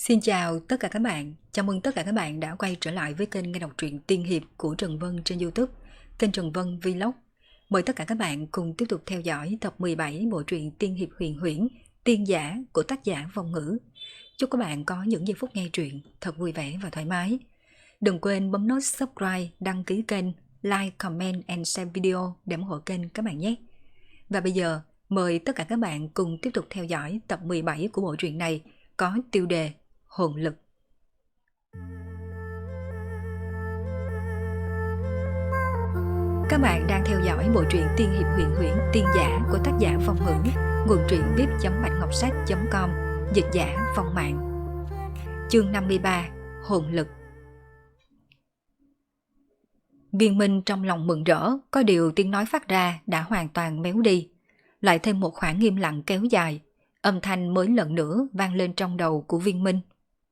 Xin chào tất cả các bạn, chào mừng tất cả các bạn đã quay trở lại với kênh nghe đọc truyện tiên hiệp của Trần Vân trên YouTube, kênh Trần Vân Vlog. Mời tất cả các bạn cùng tiếp tục theo dõi tập 17 bộ truyện tiên hiệp huyền huyễn, tiên giả của tác giả Vong Ngữ. Chúc các bạn có những giây phút nghe truyện thật vui vẻ và thoải mái. Đừng quên bấm nút subscribe, đăng ký kênh, like, comment and share video để ủng hộ kênh các bạn nhé. Và bây giờ, mời tất cả các bạn cùng tiếp tục theo dõi tập 17 của bộ truyện này có tiêu đề Hồn lực. Các bạn đang theo dõi bộ truyện tiên hiệp huyền huyễn tiên giả của tác giả Vong Ngữ, nguồn truyện vip.bạnhngọc.com, dịch giả Vong Mạng. Chương 53, Hồn lực. Viên Minh trong lòng mừng rỡ, có điều tiếng nói phát ra đã hoàn toàn méo đi. Lại thêm một khoảng im lặng kéo dài, âm thanh mới lần nữa vang lên trong đầu của Viên Minh.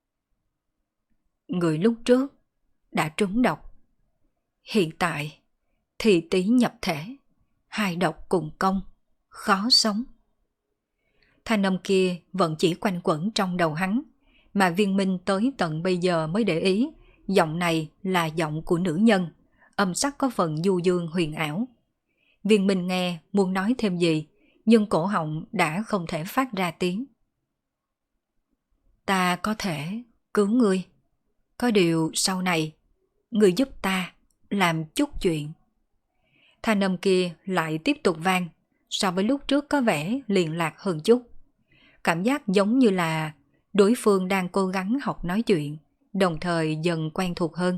Người lúc trước đã trúng độc, hiện tại thì tí nhập thể, hai độc cùng công, khó sống. Thanh âm kia vẫn chỉ quanh quẩn trong đầu hắn, mà Viên Minh tới tận bây giờ mới để ý, giọng này là giọng của nữ nhân, âm sắc có phần du dương huyền ảo. Viên Minh nghe muốn nói thêm gì, nhưng cổ họng đã không thể phát ra tiếng. Ta có thể cứu ngươi, có điều sau này ngươi giúp ta làm chút chuyện. Thanh âm kia lại tiếp tục vang, so với lúc trước có vẻ liền lạc hơn chút. Cảm giác giống như là đối phương đang cố gắng học nói chuyện, đồng thời dần quen thuộc hơn.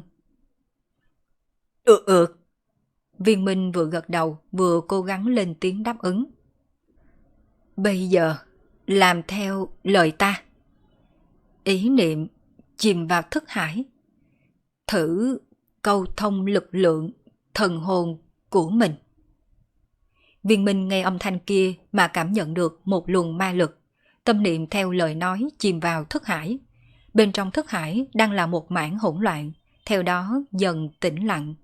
Được. Viên Minh vừa gật đầu vừa cố gắng lên tiếng đáp ứng. Bây giờ làm theo lời ta. Ý niệm chìm vào thức hải, thử câu thông lực lượng thần hồn của mình. Viên Minh nghe âm thanh kia mà cảm nhận được một luồng ma lực, tâm niệm theo lời nói chìm vào thức hải. Bên trong thức hải đang là một mảng hỗn loạn, theo đó dần tĩnh lặng.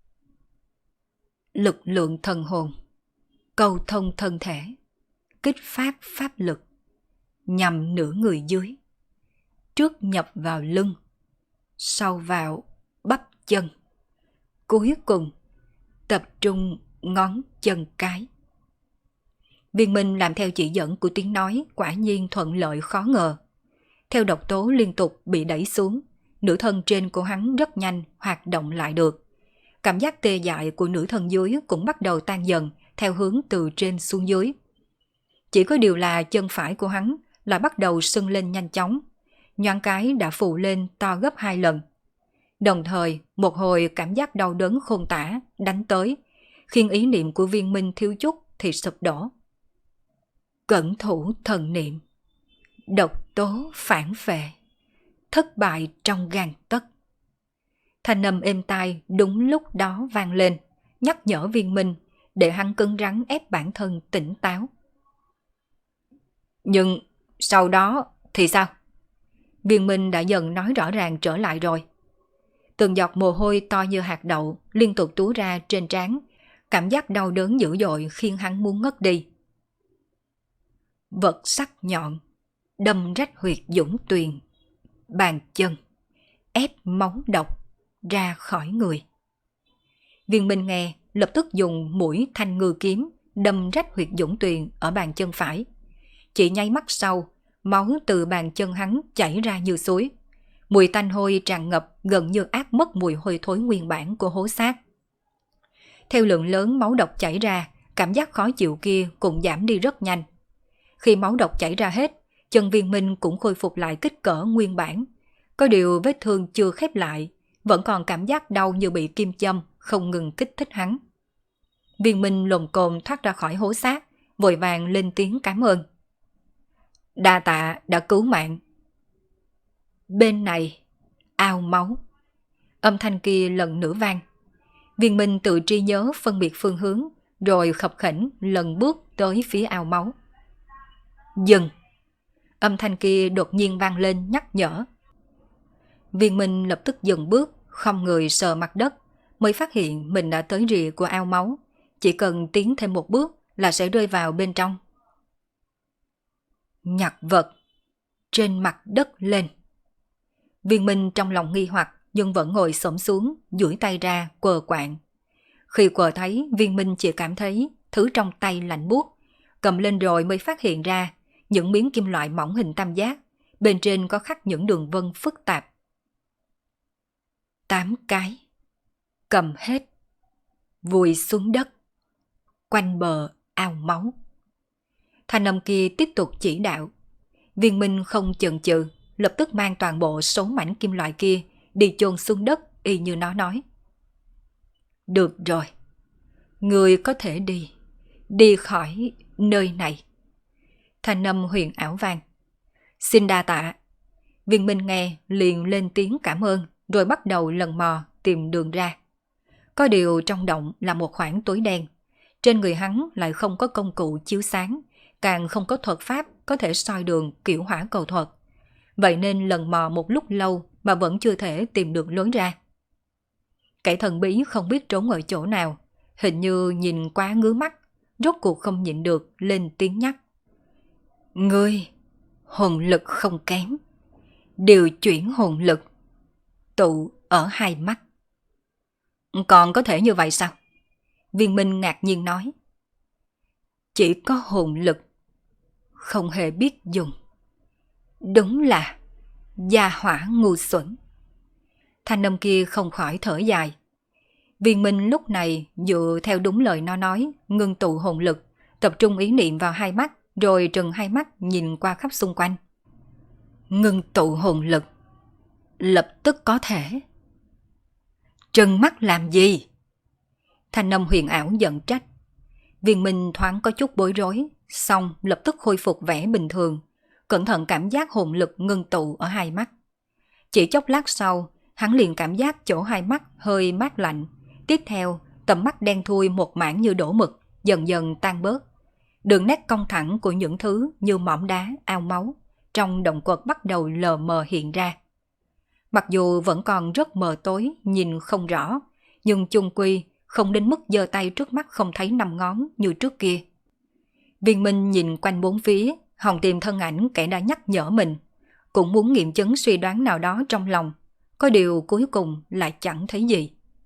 Lực lượng thần hồn, câu thông thân thể, kích phát pháp lực, nhằm nửa người dưới. Trước nhập vào lưng, sau vào bắp chân, cuối cùng tập trung ngón chân cái. Viên Minh làm theo chỉ dẫn của tiếng nói, quả nhiên thuận lợi khó ngờ. Theo độc tố liên tục bị đẩy xuống, nửa thân trên của hắn rất nhanh hoạt động lại được. Cảm giác tê dại của nửa thân dưới cũng bắt đầu tan dần theo hướng từ trên xuống dưới. Chỉ có điều là chân phải của hắn lại bắt đầu sưng lên nhanh chóng, nhoáng cái đã phù lên to gấp 2 lần. Đồng thời, một hồi cảm giác đau đớn khôn tả đánh tới, khiến ý niệm của Viên Minh thiếu chút thì sụp đổ. Cẩn thủ thần niệm, độc tố phản vệ, thất bại trong gang tấc. Thanh âm êm tai đúng lúc đó vang lên, nhắc nhở Viên Minh để hắn cứng rắn ép bản thân tỉnh táo. Nhưng sau đó thì sao? Viên Minh đã dần nói rõ ràng trở lại rồi. Từng giọt mồ hôi to như hạt đậu liên tục túa ra trên trán, cảm giác đau đớn dữ dội khiến hắn muốn ngất đi. Vật sắc nhọn, đâm rách huyệt dũng tuyền, bàn chân, ép máu độc ra khỏi người. Viên Minh nghe lập tức dùng mũi thanh ngư kiếm đâm rách huyệt dũng tuyền ở bàn chân phải. Chỉ nháy mắt sau, máu từ bàn chân hắn chảy ra như suối. Mùi tanh hôi tràn ngập gần như át mất mùi hôi thối nguyên bản của hố xác. Theo lượng lớn máu độc chảy ra, cảm giác khó chịu kia cũng giảm đi rất nhanh. Khi máu độc chảy ra hết, chân Viên Minh cũng khôi phục lại kích cỡ nguyên bản. Có điều vết thương chưa khép lại, vẫn còn cảm giác đau như bị kim châm, không ngừng kích thích hắn. Viên Minh lồm cồm thoát ra khỏi hố xác, vội vàng lên tiếng cảm ơn. Đa tạ đã cứu mạng. Bên này, ao máu. Âm thanh kia lần nữa vang. Viên Minh tự trí nhớ phân biệt phương hướng, rồi khập khểnh lần bước tới phía ao máu. Dừng! Âm thanh kia đột nhiên vang lên nhắc nhở. Viên Minh lập tức dừng bước, không người sờ mặt đất, mới phát hiện mình đã tới rìa của ao máu. Chỉ cần tiến thêm một bước là sẽ rơi vào bên trong. Nhặt vật trên mặt đất lên. Viên Minh trong lòng nghi hoặc nhưng vẫn ngồi xổm xuống, duỗi tay ra quờ quạng. Khi quờ thấy, Viên Minh chỉ cảm thấy thứ trong tay lạnh buốt, cầm lên rồi mới phát hiện ra những miếng kim loại mỏng hình tam giác, bên trên có khắc những đường vân phức tạp. 8 cái. Cầm hết. Vùi xuống đất. Quanh bờ ao máu. Thanh âm kia tiếp tục chỉ đạo. Viên Minh không chần chừ, lập tức mang toàn bộ số mảnh kim loại kia đi chôn xuống đất y như nó nói. Được rồi. Người có thể đi. Đi khỏi nơi này. Thanh âm huyền ảo vang. Xin đa tạ. Viên Minh nghe liền lên tiếng cảm ơn, rồi bắt đầu lần mò tìm đường ra. Có điều trong động là một khoảng tối đen. Trên người hắn lại không có công cụ chiếu sáng, càng không có thuật pháp có thể soi đường kiểu hỏa cầu thuật. Vậy nên lần mò một lúc lâu mà vẫn chưa thể tìm được lối ra. Kẻ thần bí không biết trốn ở chỗ nào, hình như nhìn quá ngứa mắt, rốt cuộc không nhịn được lên tiếng nhắc. Ngươi, hồn lực không kém. Điều chuyển hồn lực, tụ ở hai mắt. Còn có thể như vậy sao? Viên Minh ngạc nhiên nói. Chỉ có hồn lực, không hề biết dùng. Đúng là gia hỏa ngu xuẩn. Thanh âm kia không khỏi thở dài. Viên Minh lúc này dựa theo đúng lời nó nói, ngưng tụ hồn lực, tập trung ý niệm vào hai mắt, rồi trừng hai mắt nhìn qua khắp xung quanh. Ngưng tụ hồn lực, lập tức có thể. Trừng mắt làm gì? Thanh âm huyền ảo giận trách. Viên Minh thoáng có chút bối rối, xong lập tức khôi phục vẻ bình thường, cẩn thận cảm giác hồn lực ngưng tụ ở hai mắt. Chỉ chốc lát sau, hắn liền cảm giác chỗ hai mắt hơi mát lạnh. Tiếp theo, tầm mắt đen thui một mảng như đổ mực, dần dần tan bớt. Đường nét cong thẳng của những thứ như mỏm đá, ao máu, trong động quật bắt đầu lờ mờ hiện ra. Mặc dù vẫn còn rất mờ tối, nhìn không rõ, nhưng chung quy không đến mức giơ tay trước mắt không thấy 5 ngón như trước kia. Viên Minh nhìn quanh bốn phía, hòng tìm thân ảnh kẻ đã nhắc nhở mình, cũng muốn nghiệm chứng suy đoán nào đó trong lòng, có điều cuối cùng lại chẳng thấy gì.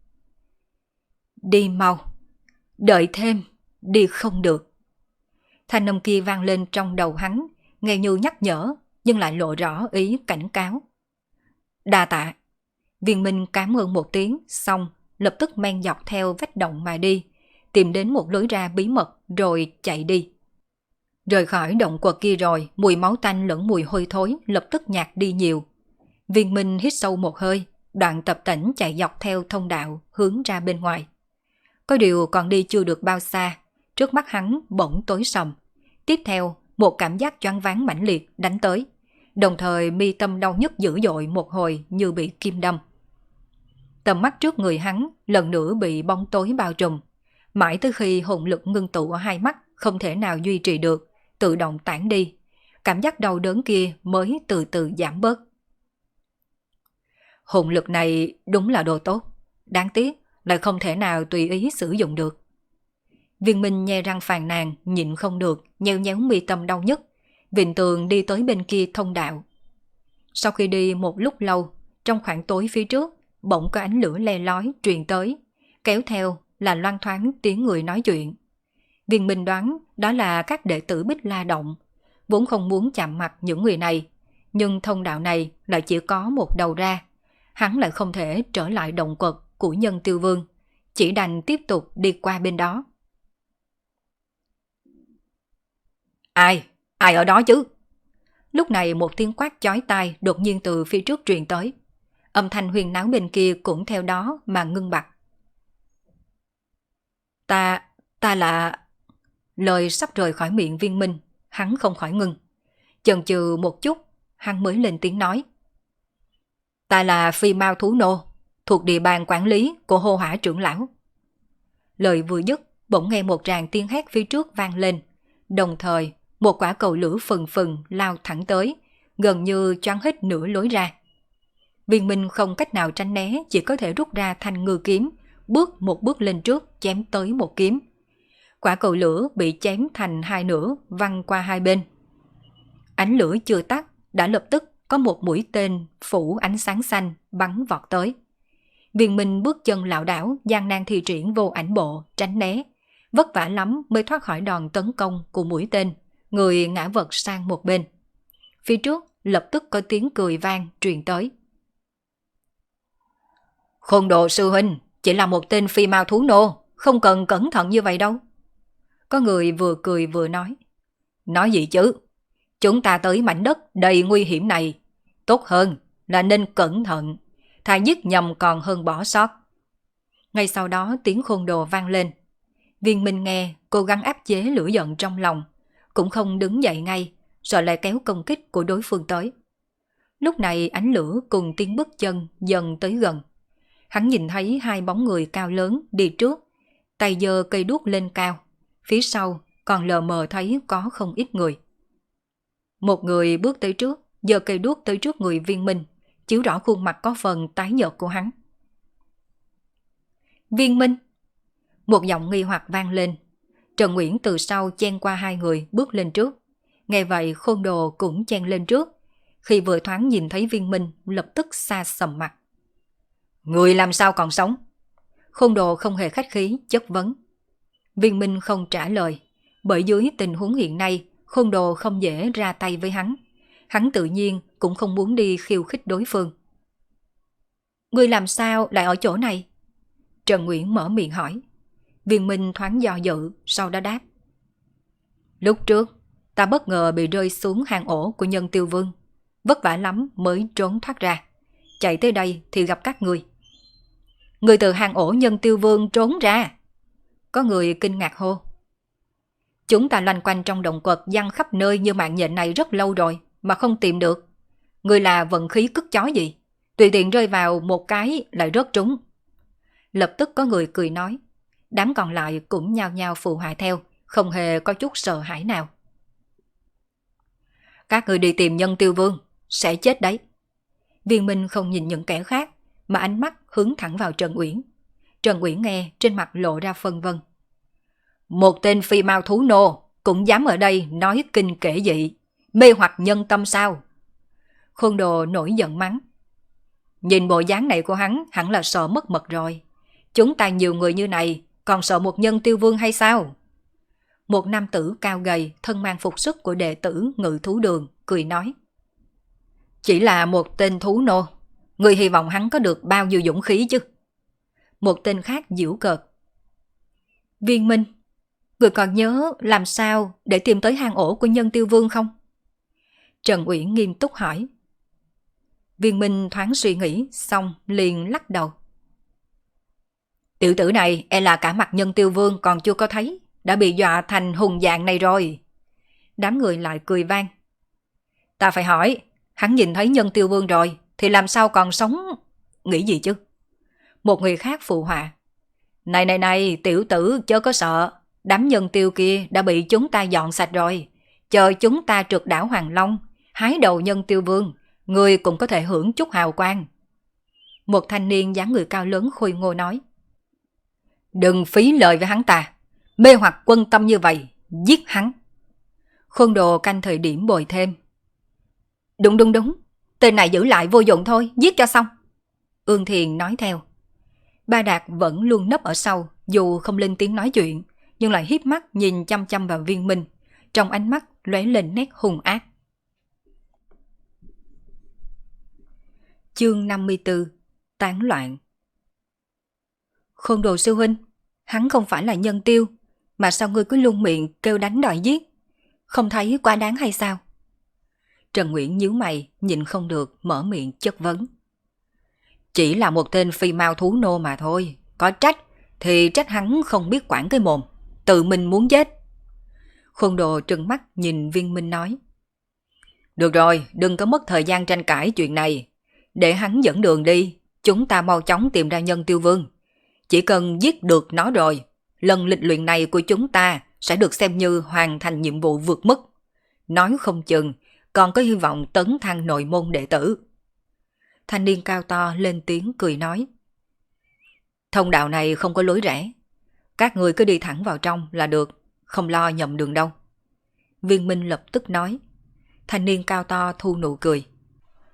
Đi mau, đợi thêm, đi không được. Thanh âm kia vang lên trong đầu hắn, nghe như nhắc nhở, nhưng lại lộ rõ ý cảnh cáo. Đa tạ. Viên Minh cảm ơn một tiếng, xong lập tức men dọc theo vách động mà đi, tìm đến một lối ra bí mật rồi chạy đi. Rời khỏi động quật kia rồi, mùi máu tanh lẫn mùi hôi thối lập tức nhạt đi nhiều. Viên Minh hít sâu một hơi, đoạn tập tễnh chạy dọc theo thông đạo hướng ra bên ngoài. Có điều còn đi chưa được bao xa, trước mắt hắn bỗng tối sầm. Tiếp theo, một cảm giác choáng váng mãnh liệt đánh tới, đồng thời mi tâm đau nhức dữ dội một hồi như bị kim đâm. Tầm mắt trước người hắn lần nữa bị bóng tối bao trùm, mãi tới khi hồn lực ngưng tụ ở hai mắt không thể nào duy trì được, tự động tản đi, cảm giác đau đớn kia mới từ từ giảm bớt. Hồn lực này đúng là đồ tốt, đáng tiếc lại không thể nào tùy ý sử dụng được. Viên Minh nhe răng phàn nàn, nhịn không được, nheo nhéo mi tâm đau nhức, vịn tường đi tới bên kia thông đạo. Sau khi đi một lúc lâu, trong khoảng tối phía trước, bỗng có ánh lửa le lói truyền tới, kéo theo là loang thoáng tiếng người nói chuyện. Viên Minh đoán đó là các đệ tử Bích La Động, vốn không muốn chạm mặt những người này, nhưng thông đạo này lại chỉ có một đầu ra, hắn lại không thể trở lại động quật của Nhân Tiêu Vương, chỉ đành tiếp tục đi qua bên đó. Ai ở đó chứ? Lúc này một tiếng quát chói tai đột nhiên từ phía trước truyền tới. Âm thanh huyên náo bên kia cũng theo đó mà ngưng bặt. Ta là... Lời sắp rời khỏi miệng Viên Minh, hắn không khỏi ngưng. Chần chừ một chút, hắn mới lên tiếng nói. Ta là Phi Mao Thú Nô, thuộc địa bàn quản lý của Hô Hỏa trưởng lão. Lời vừa dứt, bỗng nghe một tràng tiếng hét phía trước vang lên, đồng thời một quả cầu lửa phừng phừng lao thẳng tới, gần như choáng hết nửa lối ra. Viên Minh không cách nào tránh né, chỉ có thể rút ra thanh ngư kiếm, bước một bước lên trước chém tới một kiếm. Quả cầu lửa bị chém thành hai nửa, văng qua hai bên. Ánh lửa chưa tắt, đã lập tức có một mũi tên phủ ánh sáng xanh bắn vọt tới. Viên Minh bước chân lảo đảo, gian nan thi triển vô ảnh bộ, tránh né. Vất vả lắm mới thoát khỏi đòn tấn công của mũi tên, người ngã vật sang một bên. Phía trước lập tức có tiếng cười vang truyền tới. Khôn Đồ sư huynh, chỉ là một tên phi mao thú nô, không cần cẩn thận như vậy đâu. Có người vừa cười vừa nói. Nói gì chứ? Chúng ta tới mảnh đất đầy nguy hiểm này. Tốt hơn là nên cẩn thận, thà giết nhầm còn hơn bỏ sót. Ngay sau đó tiếng Khôn Đồ vang lên. Viên Minh nghe, cố gắng áp chế lửa giận trong lòng, cũng không đứng dậy ngay, rồi lại kéo công kích của đối phương tới. Lúc này ánh lửa cùng tiếng bước chân dần tới gần. Hắn nhìn thấy hai bóng người cao lớn đi trước, tay giơ cây đuốc lên cao, phía sau còn lờ mờ thấy có không ít người. Một người bước tới trước, giơ cây đuốc tới trước người Viên Minh, chiếu rõ khuôn mặt có phần tái nhợt của hắn. Viên Minh! Một giọng nghi hoặc vang lên. Trần Nguyễn từ sau chen qua hai người bước lên trước. Nghe vậy Khôn Đồ cũng chen lên trước. Khi vừa thoáng nhìn thấy Viên Minh lập tức xa sầm mặt. Người làm sao còn sống? Khôn Đồ không hề khách khí chất vấn. Viên Minh không trả lời. Bởi dưới tình huống hiện nay Khôn Đồ không dễ ra tay với hắn. Hắn tự nhiên cũng không muốn đi khiêu khích đối phương. Người làm sao lại ở chỗ này? Trần Nguyễn mở miệng hỏi. Viên Minh thoáng do dự, sau đó đáp. Lúc trước, ta bất ngờ bị rơi xuống hang ổ của Nhân Tiêu Vương. Vất vả lắm mới trốn thoát ra. Chạy tới đây thì gặp các ngươi. Người từ hang ổ Nhân Tiêu Vương trốn ra. Có người kinh ngạc hô. Chúng ta loanh quanh trong động quật giăng khắp nơi như mạng nhện này rất lâu rồi mà không tìm được. Người là vận khí cứt chó gì? Tùy tiện rơi vào một cái lại rớt trúng. Lập tức có người cười nói. Đám còn lại cũng nhao nhao phụ họa theo, không hề có chút sợ hãi nào. Các người đi tìm Nhân Tiêu Vương, sẽ chết đấy. Viên Minh không nhìn những kẻ khác, mà ánh mắt hướng thẳng vào Trần Uyển. Trần Uyển nghe, trên mặt lộ ra phân vân. Một tên phi mao thú nô, cũng dám ở đây nói kinh kể dị, mê hoặc nhân tâm sao? Khôn Đồ nổi giận mắng. Nhìn bộ dáng này của hắn hẳn là sợ mất mật rồi. Chúng ta nhiều người như này, còn sợ một Nhân Tiêu Vương hay sao? Một nam tử cao gầy, thân mang phục sức của đệ tử Ngự Thú Đường, cười nói. Chỉ là một tên thú nô, người hy vọng hắn có được bao nhiêu dũng khí chứ? Một tên khác giễu cợt. Viên Minh, người còn nhớ làm sao để tìm tới hang ổ của Nhân Tiêu Vương không? Trần Uyển nghiêm túc hỏi. Viên Minh thoáng suy nghĩ, xong liền lắc đầu. Tiểu tử này e là cả mặt Nhân Tiêu Vương còn chưa có thấy, đã bị dọa thành hùng dạng này rồi. Đám người lại cười vang. Ta phải hỏi, hắn nhìn thấy Nhân Tiêu Vương rồi thì làm sao còn sống? Nghĩ gì chứ? Một người khác phụ họa. Này, tiểu tử chớ có sợ, đám nhân tiêu kia đã bị chúng ta dọn sạch rồi. Chờ chúng ta trượt đảo Hoàng Long, hái đầu Nhân Tiêu Vương, người cũng có thể hưởng chút hào quang. Một thanh niên dáng người cao lớn khôi ngô nói. Đừng phí lời với hắn ta, mê hoặc quân tâm như vậy, giết hắn. Khôn Đồ canh thời điểm bồi thêm. Đúng, tên này giữ lại vô dụng thôi, giết cho xong. Ương Thiền nói theo. Ba Đạt vẫn luôn nấp ở sau, dù không lên tiếng nói chuyện, nhưng lại híp mắt nhìn chăm chăm vào Viên Minh, trong ánh mắt lóe lên nét hung ác. Chương 54. Tán loạn. Khôn Đồ sư huynh, hắn không phải là nhân tiêu, mà sao ngươi cứ luôn miệng kêu đánh đòi giết? Không thấy quá đáng hay sao? Trần Nguyễn nhíu mày, nhìn không được, mở miệng chất vấn. Chỉ là một tên phi mao thú nô mà thôi, có trách thì trách hắn không biết quản cái mồm, tự mình muốn chết. Khôn Đồ trừng mắt nhìn Viên Minh nói. Được rồi, đừng có mất thời gian tranh cãi chuyện này, để hắn dẫn đường đi, chúng ta mau chóng tìm ra Nhân Tiêu Vương. Chỉ cần giết được nó rồi, lần lịch luyện này của chúng ta sẽ được xem như hoàn thành nhiệm vụ vượt mức. Nói không chừng còn có hy vọng tấn thăng nội môn đệ tử. Thanh niên cao to lên tiếng cười nói. Thông đạo này không có lối rẽ, các người cứ đi thẳng vào trong là được, không lo nhầm đường đâu. Viên Minh lập tức nói. Thanh niên cao to thu nụ cười.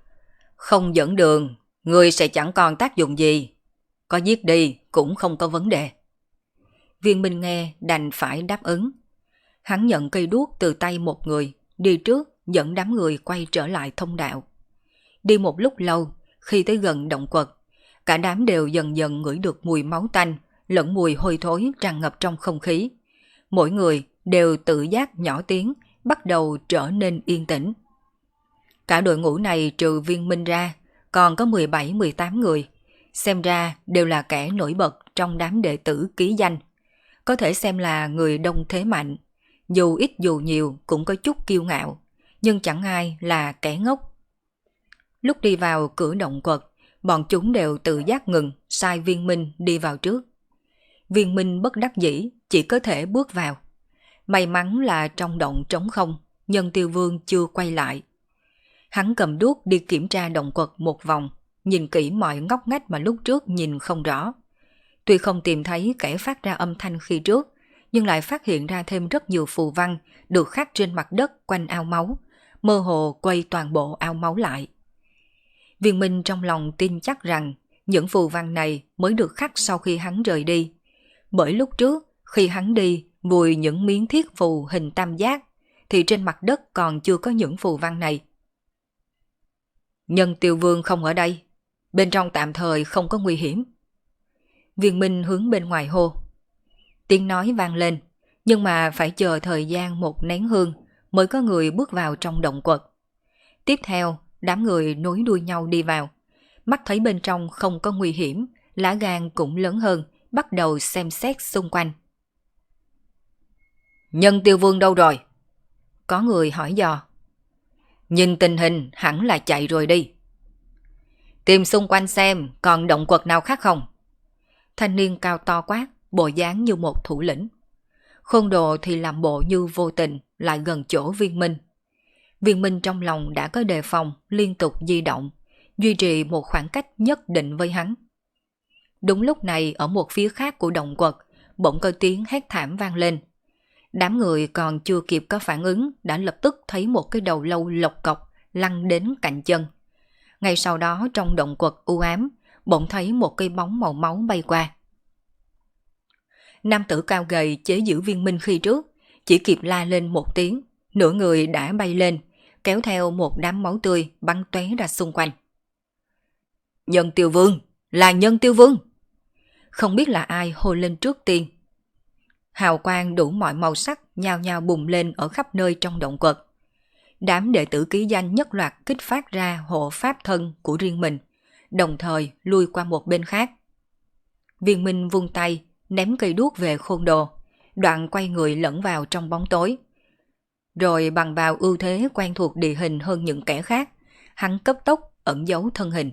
Không dẫn đường, người sẽ chẳng còn tác dụng gì. Có giết đi cũng không có vấn đề. Viên Minh nghe đành phải đáp ứng. Hắn nhận cây đuốc từ tay một người, đi trước dẫn đám người quay trở lại thông đạo. Đi một lúc lâu, khi tới gần động quật, cả đám đều dần dần ngửi được mùi máu tanh, lẫn mùi hôi thối tràn ngập trong không khí. Mỗi người đều tự giác nhỏ tiếng, bắt đầu trở nên yên tĩnh. Cả đội ngũ này trừ Viên Minh ra, còn có 17-18 người, xem ra đều là kẻ nổi bật trong đám đệ tử ký danh. Có thể xem là người đông thế mạnh, dù ít dù nhiều cũng có chút kiêu ngạo, nhưng chẳng ai là kẻ ngốc. Lúc đi vào cửa động quật, bọn chúng đều tự giác ngừng, sai Viên Minh đi vào trước. Viên Minh bất đắc dĩ, chỉ có thể bước vào. May mắn là trong động trống không, Nhân Tiêu Vương chưa quay lại. Hắn cầm đuốc đi kiểm tra động quật một vòng, nhìn kỹ mọi ngóc ngách mà lúc trước nhìn không rõ. Tuy không tìm thấy kẻ phát ra âm thanh khi trước, nhưng lại phát hiện ra thêm rất nhiều phù văn được khắc trên mặt đất quanh ao máu, mơ hồ quay toàn bộ ao máu lại. Viên Minh trong lòng tin chắc rằng những phù văn này mới được khắc sau khi hắn rời đi. Bởi lúc trước, khi hắn đi vùi những miếng thiết phù hình tam giác, thì trên mặt đất còn chưa có những phù văn này. Nhân Tiêu Vương không ở đây, bên trong tạm thời không có nguy hiểm. Viên Minh hướng bên ngoài hô. Tiếng nói vang lên, nhưng mà phải chờ thời gian một nén hương mới có người bước vào trong động quật. Tiếp theo, đám người nối đuôi nhau đi vào. Mắt thấy bên trong không có nguy hiểm, lá gan cũng lớn hơn, bắt đầu xem xét xung quanh. Nhân Tiêu Vương đâu rồi? Có người hỏi dò. Nhìn tình hình hẳn là chạy rồi đi. Tìm xung quanh xem còn động quật nào khác không? Thanh niên cao to quát, bộ dáng như một thủ lĩnh. Khôn Đồ thì làm bộ như vô tình, lại gần chỗ Viên Minh. Viên Minh trong lòng đã có đề phòng, liên tục di động, duy trì một khoảng cách nhất định với hắn. Đúng lúc này ở một phía khác của động quật, bỗng có tiếng hét thảm vang lên. Đám người còn chưa kịp có phản ứng đã lập tức thấy một cái đầu lâu lộc cọc lăn đến cạnh chân. Ngay sau đó trong động quật u ám, bỗng thấy một cây bóng màu máu bay qua. Nam tử cao gầy chế giễu Viên Minh khi trước, chỉ kịp la lên một tiếng, nửa người đã bay lên, kéo theo một đám máu tươi bắn tóe ra xung quanh. Nhân Tiêu Vương, là Nhân Tiêu Vương! Không biết là ai hô lên trước tiên. Hào quang đủ mọi màu sắc nhao nhao bùng lên ở khắp nơi trong động quật. Đám đệ tử ký danh nhất loạt kích phát ra hộ pháp thân của riêng mình, đồng thời lui qua một bên khác. Viên Minh vung tay, ném cây đuốc về Khôn Đồ, đoạn quay người lẫn vào trong bóng tối. Rồi bằng vào ưu thế quen thuộc địa hình hơn những kẻ khác, hắn cấp tốc ẩn giấu thân hình.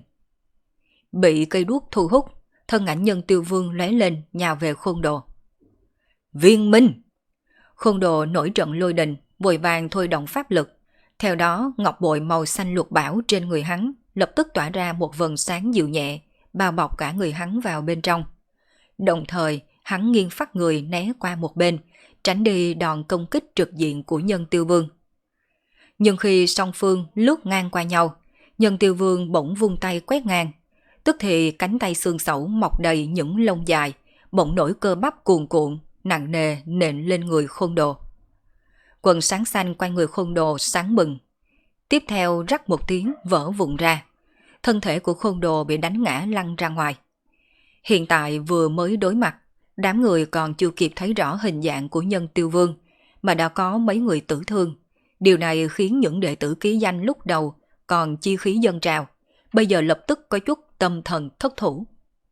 Bị cây đuốc thu hút, thân ảnh Nhân Tiêu Vương lóe lên nhào về Khôn Đồ. Viên Minh! Khôn Đồ nổi trận lôi đình, vội vàng thôi động pháp lực. Theo đó, ngọc bội màu xanh lục bảo trên người hắn lập tức tỏa ra một vầng sáng dịu nhẹ, bao bọc cả người hắn vào bên trong. Đồng thời, hắn nghiêng phát người né qua một bên, tránh đi đòn công kích trực diện của Nhân Tiêu Vương. Nhưng khi song phương lướt ngang qua nhau, Nhân Tiêu Vương bỗng vung tay quét ngang. Tức thì cánh tay xương sẩu mọc đầy những lông dài, bỗng nổi cơ bắp cuồn cuộn, nặng nề nện lên người Khôn Đồ. Quần sáng xanh quanh người Khôn Đồ sáng bừng. Tiếp theo rắc một tiếng vỡ vụn ra. Thân thể của Khôn Đồ bị đánh ngã lăn ra ngoài. Hiện tại vừa mới đối mặt, đám người còn chưa kịp thấy rõ hình dạng của Nhân Tiêu Vương, mà đã có mấy người tử thương. Điều này khiến những đệ tử ký danh lúc đầu còn chi khí dâng trào, bây giờ lập tức có chút tâm thần thất thủ.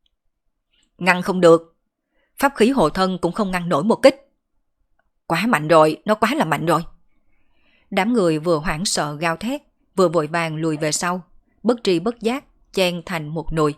Ngăn không được, pháp khí hộ thân cũng không ngăn nổi một kích. Quá mạnh rồi, nó quá là mạnh rồi. Đám người vừa hoảng sợ gào thét, vừa vội vàng lùi về sau, bất tri bất giác chen thành một nồi.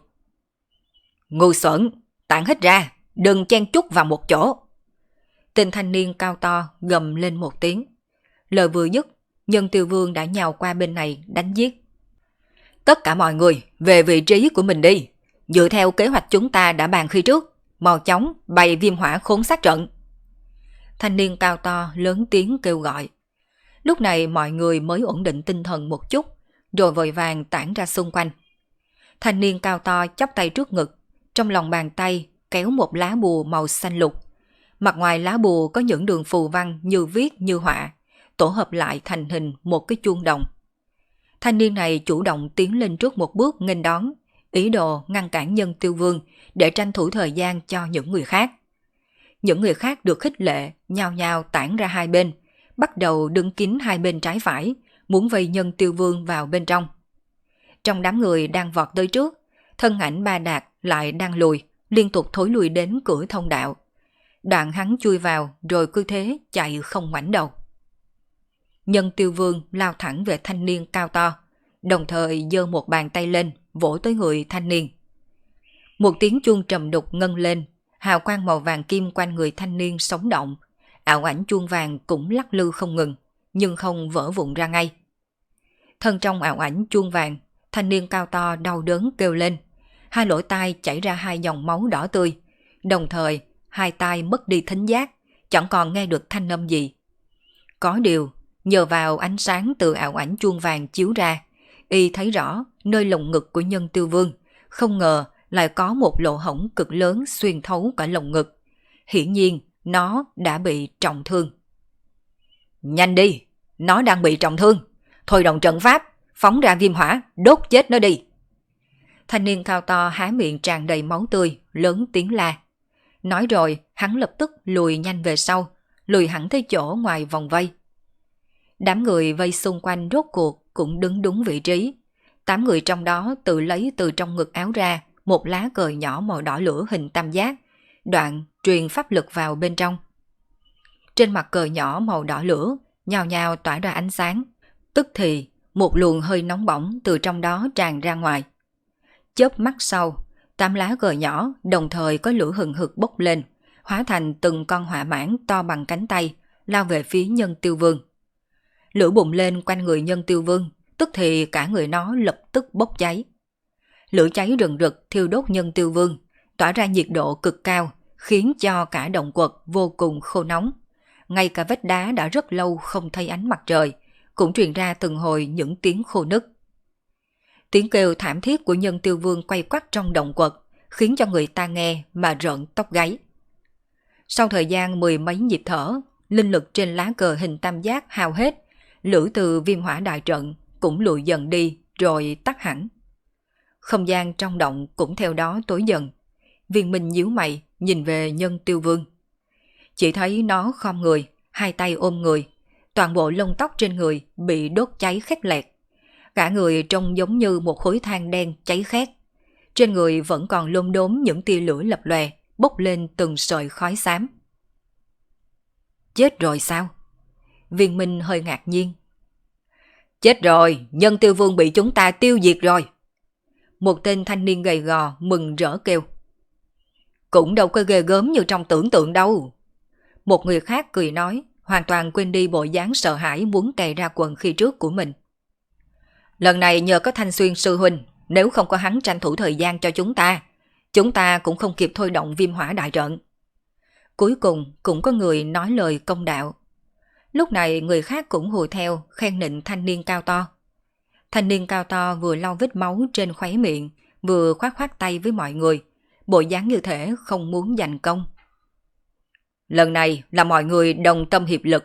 Ngu xuẩn, tản hết ra, đừng chen chúc vào một chỗ. Tên thanh niên cao to gầm lên một tiếng. Lời vừa dứt, Nhân Tiêu Vương đã nhào qua bên này đánh giết. Tất cả mọi người về vị trí của mình đi, dựa theo kế hoạch chúng ta đã bàn khi trước, mau chóng bày viêm hỏa khốn sát trận. Thanh niên cao to lớn tiếng kêu gọi. Lúc này mọi người mới ổn định tinh thần một chút, rồi vội vàng tản ra xung quanh. Thanh niên cao to chắp tay trước ngực, trong lòng bàn tay kéo một lá bùa màu xanh lục. Mặt ngoài lá bùa có những đường phù văn như viết như họa, tổ hợp lại thành hình một cái chuông đồng. Thanh niên này chủ động tiến lên trước một bước nghênh đón, ý đồ ngăn cản Nhân Tiêu Vương để tranh thủ thời gian cho những người khác. Những người khác được khích lệ, nhao nhao tản ra hai bên, bắt đầu đứng kín hai bên trái phải, muốn vây Nhân Tiêu Vương vào bên trong. Trong đám người đang vọt tới trước, thân ảnh Ba Đạt lại đang lùi, liên tục thối lùi đến cửa thông đạo. Đoạn hắn chui vào rồi cứ thế chạy không ngoảnh đầu. Nhân Tiêu Vương lao thẳng về thanh niên cao to, đồng thời giơ một bàn tay lên, vỗ tới người thanh niên. Một tiếng chuông trầm đục ngân lên, hào quang màu vàng kim quanh người thanh niên sống động, ảo ảnh chuông vàng cũng lắc lư không ngừng, nhưng không vỡ vụn ra ngay. Thân trong ảo ảnh chuông vàng, thanh niên cao to đau đớn kêu lên, hai lỗ tai chảy ra hai dòng máu đỏ tươi, đồng thời hai tai mất đi thính giác, chẳng còn nghe được thanh âm gì. Có điều, nhờ vào ánh sáng từ ảo ảnh chuông vàng chiếu ra, y thấy rõ nơi lồng ngực của Nhân Tiêu Vương, không ngờ lại có một lỗ hổng cực lớn xuyên thấu cả lồng ngực. Hiển nhiên, nó đã bị trọng thương. Nhanh đi, nó đang bị trọng thương. Thôi động trận pháp, phóng ra viêm hỏa, đốt chết nó đi. Thanh niên cao to há miệng tràn đầy máu tươi, lớn tiếng la. Nói rồi, hắn lập tức lùi nhanh về sau, lùi hẳn tới chỗ ngoài vòng vây. Đám người vây xung quanh rốt cuộc cũng đứng đúng vị trí. 8 người trong đó tự lấy từ trong ngực áo ra một lá cờ nhỏ màu đỏ lửa hình tam giác, đoạn truyền pháp lực vào bên trong. Trên mặt cờ nhỏ màu đỏ lửa, nhào nhào tỏa ra ánh sáng. Tức thì, một luồng hơi nóng bỏng từ trong đó tràn ra ngoài. Chớp mắt sau, 8 lá cờ nhỏ đồng thời có lửa hừng hực bốc lên, hóa thành từng con hỏa mãng to bằng cánh tay, lao về phía Nhân Tiêu Vương. Lửa bùng lên quanh người Nhân Tiêu Vương, tức thì cả người nó lập tức bốc cháy. Lửa cháy rừng rực thiêu đốt Nhân Tiêu Vương, tỏa ra nhiệt độ cực cao, khiến cho cả động quật vô cùng khô nóng. Ngay cả vách đá đã rất lâu không thấy ánh mặt trời, cũng truyền ra từng hồi những tiếng khô nứt. Tiếng kêu thảm thiết của Nhân Tiêu Vương quay quắt trong động quật, khiến cho người ta nghe mà rợn tóc gáy. Sau thời gian 10 mấy nhịp thở, linh lực trên lá cờ hình tam giác hao hết, lửa từ viêm hỏa đại trận cũng lùi dần đi rồi tắt hẳn. Không gian trong động cũng theo đó tối dần. Viên Minh nhíu mày nhìn về Nhân Tiêu Vương. Chỉ thấy nó khom người, hai tay ôm người, toàn bộ lông tóc trên người bị đốt cháy khét lẹt. Cả người trông giống như một khối than đen cháy khét. Trên người vẫn còn lốm đốm những tia lửa lập lòe, bốc lên từng sợi khói xám. Chết rồi sao? Viên Minh hơi ngạc nhiên. Chết rồi, Nhân Tiêu Vương bị chúng ta tiêu diệt rồi. Một tên thanh niên gầy gò mừng rỡ kêu. Cũng đâu có ghê gớm như trong tưởng tượng đâu. Một người khác cười nói, hoàn toàn quên đi bộ dáng sợ hãi muốn cày ra quần khi trước của mình. Lần này nhờ có Thanh Xuyên sư huynh, nếu không có hắn tranh thủ thời gian cho chúng ta cũng không kịp thôi động viêm hỏa đại trận. Cuối cùng cũng có người nói lời công đạo. Lúc này người khác cũng hùa theo khen nịnh thanh niên cao to. Thanh niên cao to vừa lau vết máu trên khóe miệng, vừa khoát khoát tay với mọi người, bộ dáng như thể không muốn giành công. Lần này là mọi người đồng tâm hiệp lực.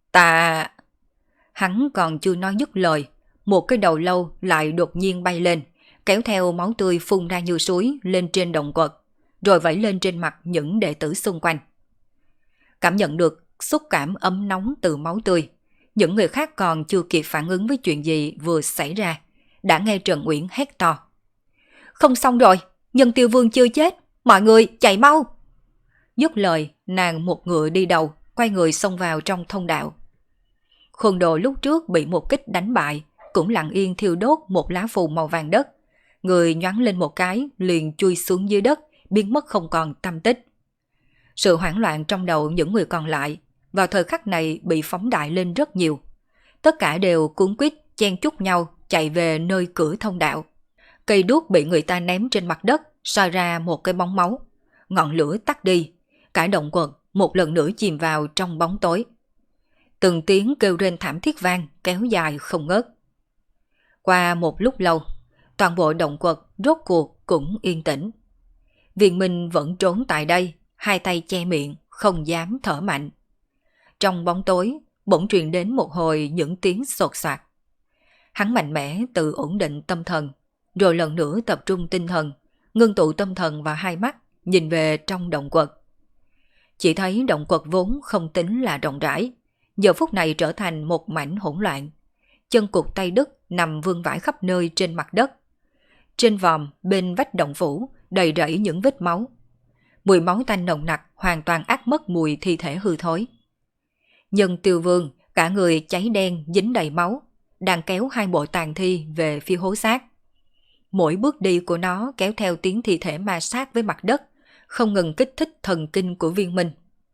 Hắn còn chưa nói dứt lời, một cái đầu lâu lại đột nhiên bay lên, kéo theo máu tươi phun ra như suối lên trên động quật, rồi vẩy lên trên mặt những đệ tử xung quanh. Cảm nhận được xúc cảm ấm nóng từ máu tươi, những người khác còn chưa kịp phản ứng với chuyện gì vừa xảy ra, đã nghe Trần Uyển hét to. Không xong rồi, Nhân Tiêu Vương chưa chết, mọi người chạy mau. Dứt lời, nàng một ngựa đi đầu, quay người xông vào trong thông đạo. Khôn Đồ lúc trước bị một kích đánh bại, cũng lặng yên thiêu đốt một lá phù màu vàng đất. Người nhoáng lên một cái, liền chui xuống dưới đất, biến mất không còn tăm tích. Sự hoảng loạn trong đầu những người còn lại, vào thời khắc này bị phóng đại lên rất nhiều. Tất cả đều cuống quýt chen chúc nhau chạy về nơi cửa thông đạo. Cây đuốc bị người ta ném trên mặt đất, soi ra một cái bóng máu. Ngọn lửa tắt đi, cả động quật một lần nữa chìm vào trong bóng tối. Từng tiếng kêu rên thảm thiết vang kéo dài không ngớt. Qua một lúc lâu, toàn bộ động quật rốt cuộc cũng yên tĩnh. Viên Minh vẫn trốn tại đây, hai tay che miệng, không dám thở mạnh. Trong bóng tối, bỗng truyền đến một hồi những tiếng xột xoạt. Hắn mạnh mẽ tự ổn định tâm thần, rồi lần nữa tập trung tinh thần, ngưng tụ tâm thần vào hai mắt, nhìn về trong động quật. Chỉ thấy động quật vốn không tính là rộng rãi, giờ phút này trở thành một mảnh hỗn loạn. Chân cụt tay đứt nằm vương vãi khắp nơi trên mặt đất. Trên vòm bên vách động phủ đầy rẫy những vết máu. Mùi máu tanh nồng nặc hoàn toàn át mất mùi thi thể hư thối. Nhân Tiêu Vương cả người cháy đen dính đầy máu, đang kéo hai bộ tàn thi về phía hố xác. Mỗi bước đi của nó kéo theo tiếng thi thể ma sát với mặt đất, không ngừng kích thích thần kinh của Viên Minh.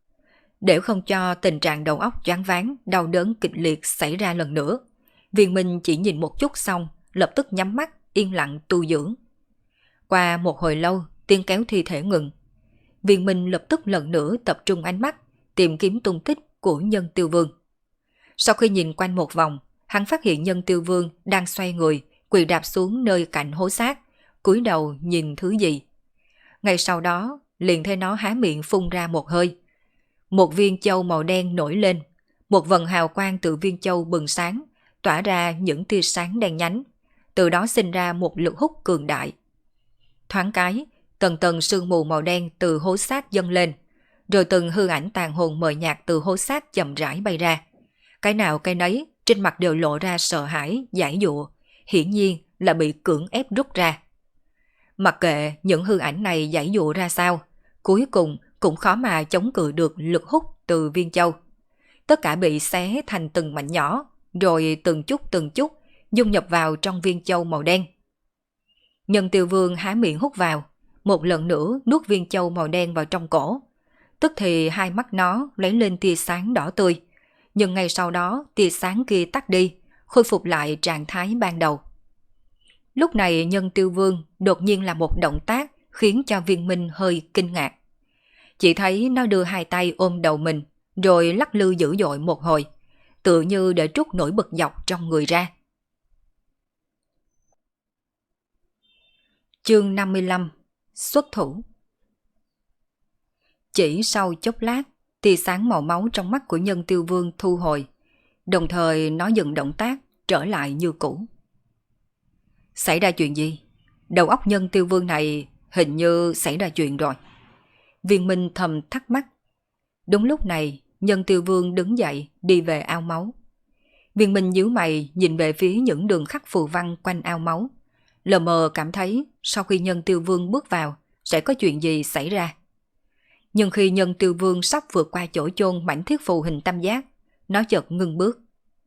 Để không cho tình trạng đầu óc choáng váng, đau đớn kịch liệt xảy ra lần nữa, Viên Minh chỉ nhìn một chút xong, lập tức nhắm mắt, yên lặng tu dưỡng. Qua một hồi lâu, tiếng kéo thi thể ngừng. Viên Minh lập tức lần nữa tập trung ánh mắt, tìm kiếm tung tích của Nhân Tiêu Vương. Sau khi nhìn quanh một vòng, hắn phát hiện Nhân Tiêu Vương đang xoay người, quỳ đạp xuống nơi cạnh hố xác, cúi đầu nhìn thứ gì. Ngay sau đó, liền thấy nó há miệng phun ra một hơi. Một viên châu màu đen nổi lên, một vầng hào quang từ viên châu bừng sáng, tỏa ra những tia sáng đen nhánh, từ đó sinh ra một lực hút cường đại. Thoáng cái, tầng tầng sương mù màu đen từ hố xác dâng lên, rồi từng hư ảnh tàn hồn mờ nhạt từ hố xác chậm rãi bay ra. Cái nào cái nấy, trên mặt đều lộ ra sợ hãi, giãy giụa, hiển nhiên là bị cưỡng ép rút ra. Mặc kệ những hư ảnh này giãy giụa ra sao, cuối cùng cũng khó mà chống cự được lực hút từ viên châu. Tất cả bị xé thành từng mảnh nhỏ, rồi từng chút dung nhập vào trong viên châu màu đen. Nhân Tiêu Vương há miệng hút vào, một lần nữa nuốt viên châu màu đen vào trong cổ. Tức thì hai mắt nó lấy lên tia sáng đỏ tươi, nhưng ngay sau đó tia sáng kia tắt đi, khôi phục lại trạng thái ban đầu. Lúc này Nhân Tiêu Vương đột nhiên làm một động tác khiến cho Viên Minh hơi kinh ngạc. Chỉ thấy nó đưa hai tay ôm đầu mình, rồi lắc lư dữ dội một hồi, tựa như để trút nỗi bực dọc trong người ra. Chương 55: Xuất thủ. Chỉ sau chốc lát, tia sáng màu máu trong mắt của Nhân Tiêu Vương thu hồi, đồng thời nó dừng động tác, trở lại như cũ. Xảy ra chuyện gì? Đầu óc Nhân Tiêu Vương này hình như xảy ra chuyện rồi. Viên Minh thầm thắc mắc. Đúng lúc này, Nhân Tiêu Vương đứng dậy đi về ao máu. Viên Minh nhíu mày nhìn về phía những đường khắc phù văn quanh ao máu, lờ mờ cảm thấy sau khi Nhân Tiêu Vương bước vào sẽ có chuyện gì xảy ra. Nhưng khi Nhân Tiêu Vương sắp vượt qua chỗ chôn mảnh thiết phù hình tam giác, nó chợt ngưng bước.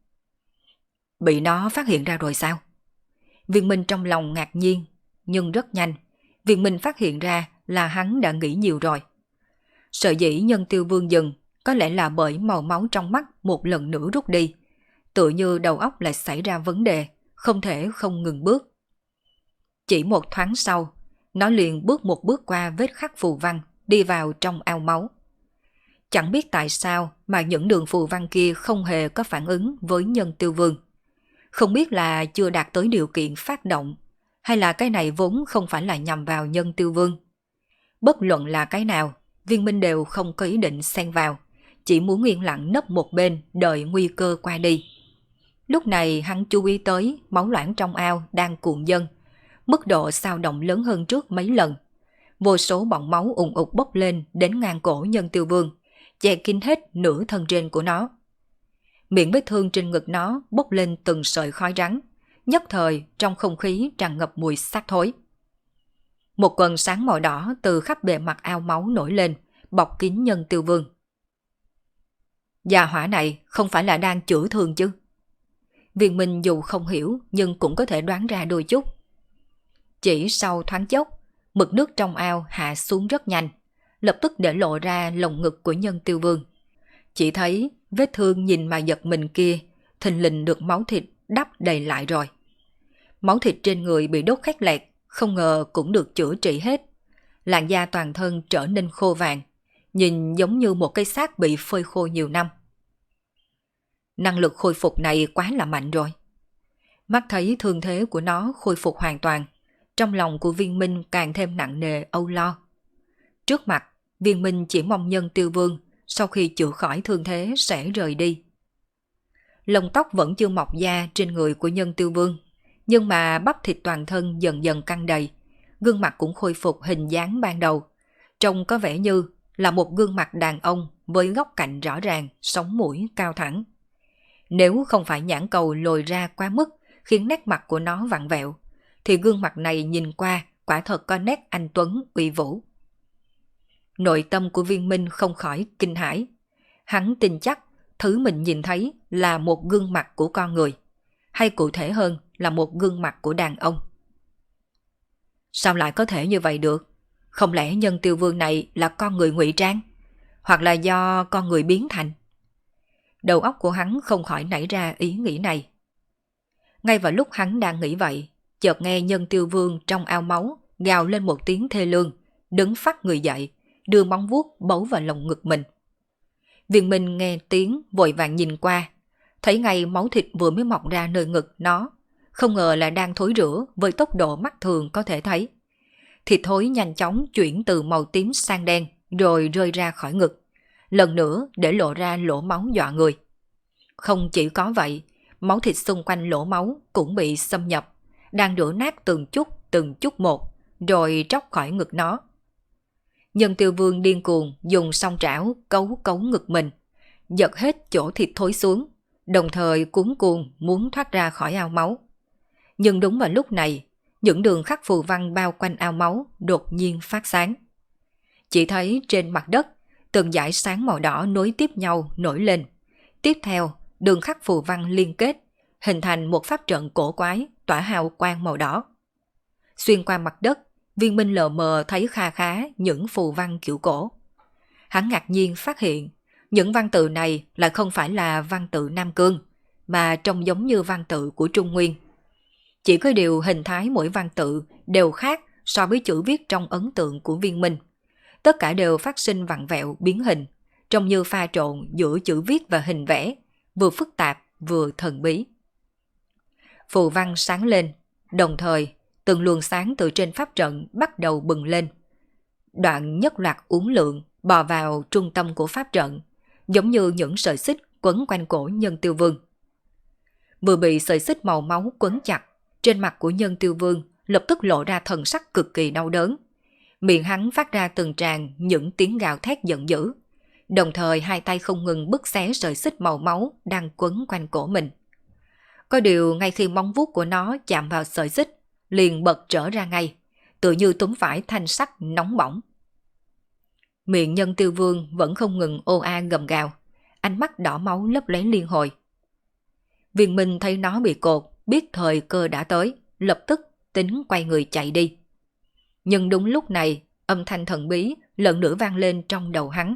Bị nó phát hiện ra rồi sao? Viên Minh trong lòng ngạc nhiên, nhưng rất nhanh, Viên Minh phát hiện ra là hắn đã nghĩ nhiều rồi. Sở dĩ Nhân Tiêu Vương dừng, có lẽ là bởi màu máu trong mắt một lần nữa rút đi, tựa như đầu óc lại xảy ra vấn đề, không thể không ngừng bước. Chỉ một thoáng sau, nó liền bước một bước qua vết khắc phù văn, đi vào trong ao máu. Chẳng biết tại sao mà những đường phù văn kia không hề có phản ứng với Nhân Tiêu Vương. Không biết là chưa đạt tới điều kiện phát động, hay là cái này vốn không phải là nhằm vào Nhân Tiêu Vương. Bất luận là cái nào, Viên Minh đều không có ý định xen vào, chỉ muốn yên lặng nấp một bên đợi nguy cơ qua đi. Lúc này hắn chú ý tới máu loãng trong ao đang cuộn dâng, mức độ xao động lớn hơn trước mấy lần. Vô số bọng máu ùn ụt bốc lên đến ngang cổ Nhân Tiêu Vương, che kín hết nửa thân trên của nó. Miệng vết thương trên ngực nó bốc lên từng sợi khói trắng, nhất thời trong không khí tràn ngập mùi xác thối. Một quần sáng màu đỏ từ khắp bề mặt ao máu nổi lên, bọc kín Nhân Tiêu Vương. Gia hỏa này không phải là đang chữa thương chứ? Viên Minh dù không hiểu nhưng cũng có thể đoán ra đôi chút. Chỉ sau thoáng chốc, mực nước trong ao hạ xuống rất nhanh, lập tức để lộ ra lồng ngực của Nhân Tiêu Vương. Chỉ thấy vết thương nhìn mà giật mình kia, thình lình được máu thịt đắp đầy lại rồi. Máu thịt trên người bị đốt khét lẹt, không ngờ cũng được chữa trị hết. Làn da toàn thân trở nên khô vàng, nhìn giống như một cái xác bị phơi khô nhiều năm. Năng lực khôi phục này quá là mạnh rồi. Mắt thấy thương thế của nó khôi phục hoàn toàn, trong lòng của Viên Minh càng thêm nặng nề âu lo. Trước mặt, Viên Minh chỉ mong Nhân Tiêu Vương sau khi chữa khỏi thương thế sẽ rời đi. Lông tóc vẫn chưa mọc da trên người của Nhân Tiêu Vương, nhưng mà bắp thịt toàn thân dần dần căng đầy, gương mặt cũng khôi phục hình dáng ban đầu, trông có vẻ như là một gương mặt đàn ông với góc cạnh rõ ràng, sống mũi cao thẳng. Nếu không phải nhãn cầu lồi ra quá mức khiến nét mặt của nó vặn vẹo, thì gương mặt này nhìn qua quả thật có nét anh tuấn uy vũ. Nội tâm của Viên Minh không khỏi kinh hãi. Hắn tin chắc thứ mình nhìn thấy là một gương mặt của con người, hay cụ thể hơn là một gương mặt của đàn ông. Sao lại có thể như vậy được? Không lẽ Nhân Tiêu Vương này là con người ngụy trang? Hoặc là do con người biến thành? Đầu óc của hắn không khỏi nảy ra ý nghĩ này. Ngay vào lúc hắn đang nghĩ vậy, chợt nghe Nhân Tiêu Vương trong ao máu gào lên một tiếng thê lương, đứng phắt người dậy, đưa móng vuốt bấu vào lồng ngực mình. Viên Minh nghe tiếng vội vàng nhìn qua, thấy ngay máu thịt vừa mới mọc ra nơi ngực nó, không ngờ là đang thối rữa với tốc độ mắt thường có thể thấy. Thịt thối nhanh chóng chuyển từ màu tím sang đen rồi rơi ra khỏi ngực, lần nữa để lộ ra lỗ máu dọa người. Không chỉ có vậy, máu thịt xung quanh lỗ máu cũng bị xâm nhập, đang đổ nát từng chút một, rồi tróc khỏi ngực nó. Nhân Tiêu Vương điên cuồng dùng song trảo cấu cấu ngực mình, giật hết chỗ thịt thối xuống, đồng thời cuống cuồng muốn thoát ra khỏi ao máu. Nhưng đúng vào lúc này, những đường khắc phù văn bao quanh ao máu đột nhiên phát sáng. Chỉ thấy trên mặt đất, từng dải sáng màu đỏ nối tiếp nhau nổi lên. Tiếp theo, đường khắc phù văn liên kết, hình thành một pháp trận cổ quái tỏa hào quang màu đỏ. Xuyên qua mặt đất, Viên Minh lờ mờ thấy kha khá những phù văn kiểu cổ. Hắn ngạc nhiên phát hiện, những văn tự này lại không phải là văn tự Nam Cương, mà trông giống như văn tự của Trung Nguyên. Chỉ có điều hình thái mỗi văn tự đều khác so với chữ viết trong ấn tượng của Viên Minh. Tất cả đều phát sinh vặn vẹo biến hình, trông như pha trộn giữa chữ viết và hình vẽ, vừa phức tạp vừa thần bí. Phù văn sáng lên, đồng thời từng luồng sáng từ trên pháp trận bắt đầu bừng lên. Đoạn nhất loạt uốn lượn bò vào trung tâm của pháp trận, giống như những sợi xích quấn quanh cổ Nhân Tiêu Vương. Vừa bị sợi xích màu máu quấn chặt, trên mặt của Nhân Tiêu Vương lập tức lộ ra thần sắc cực kỳ đau đớn. Miệng hắn phát ra từng tràng những tiếng gào thét giận dữ, đồng thời hai tay không ngừng bứt xé sợi xích màu máu đang quấn quanh cổ mình. Có điều ngay khi móng vuốt của nó chạm vào sợi xích, liền bật trở ra ngay, tự như túm phải thanh sắt nóng bỏng. Miệng Nhân Tiêu Vương vẫn không ngừng ô a gầm gào, ánh mắt đỏ máu lấp lánh liên hồi. Viên Minh thấy nó bị cột, biết thời cơ đã tới, lập tức tính quay người chạy đi. Nhưng đúng lúc này, âm thanh thần bí lần nữa vang lên trong đầu hắn.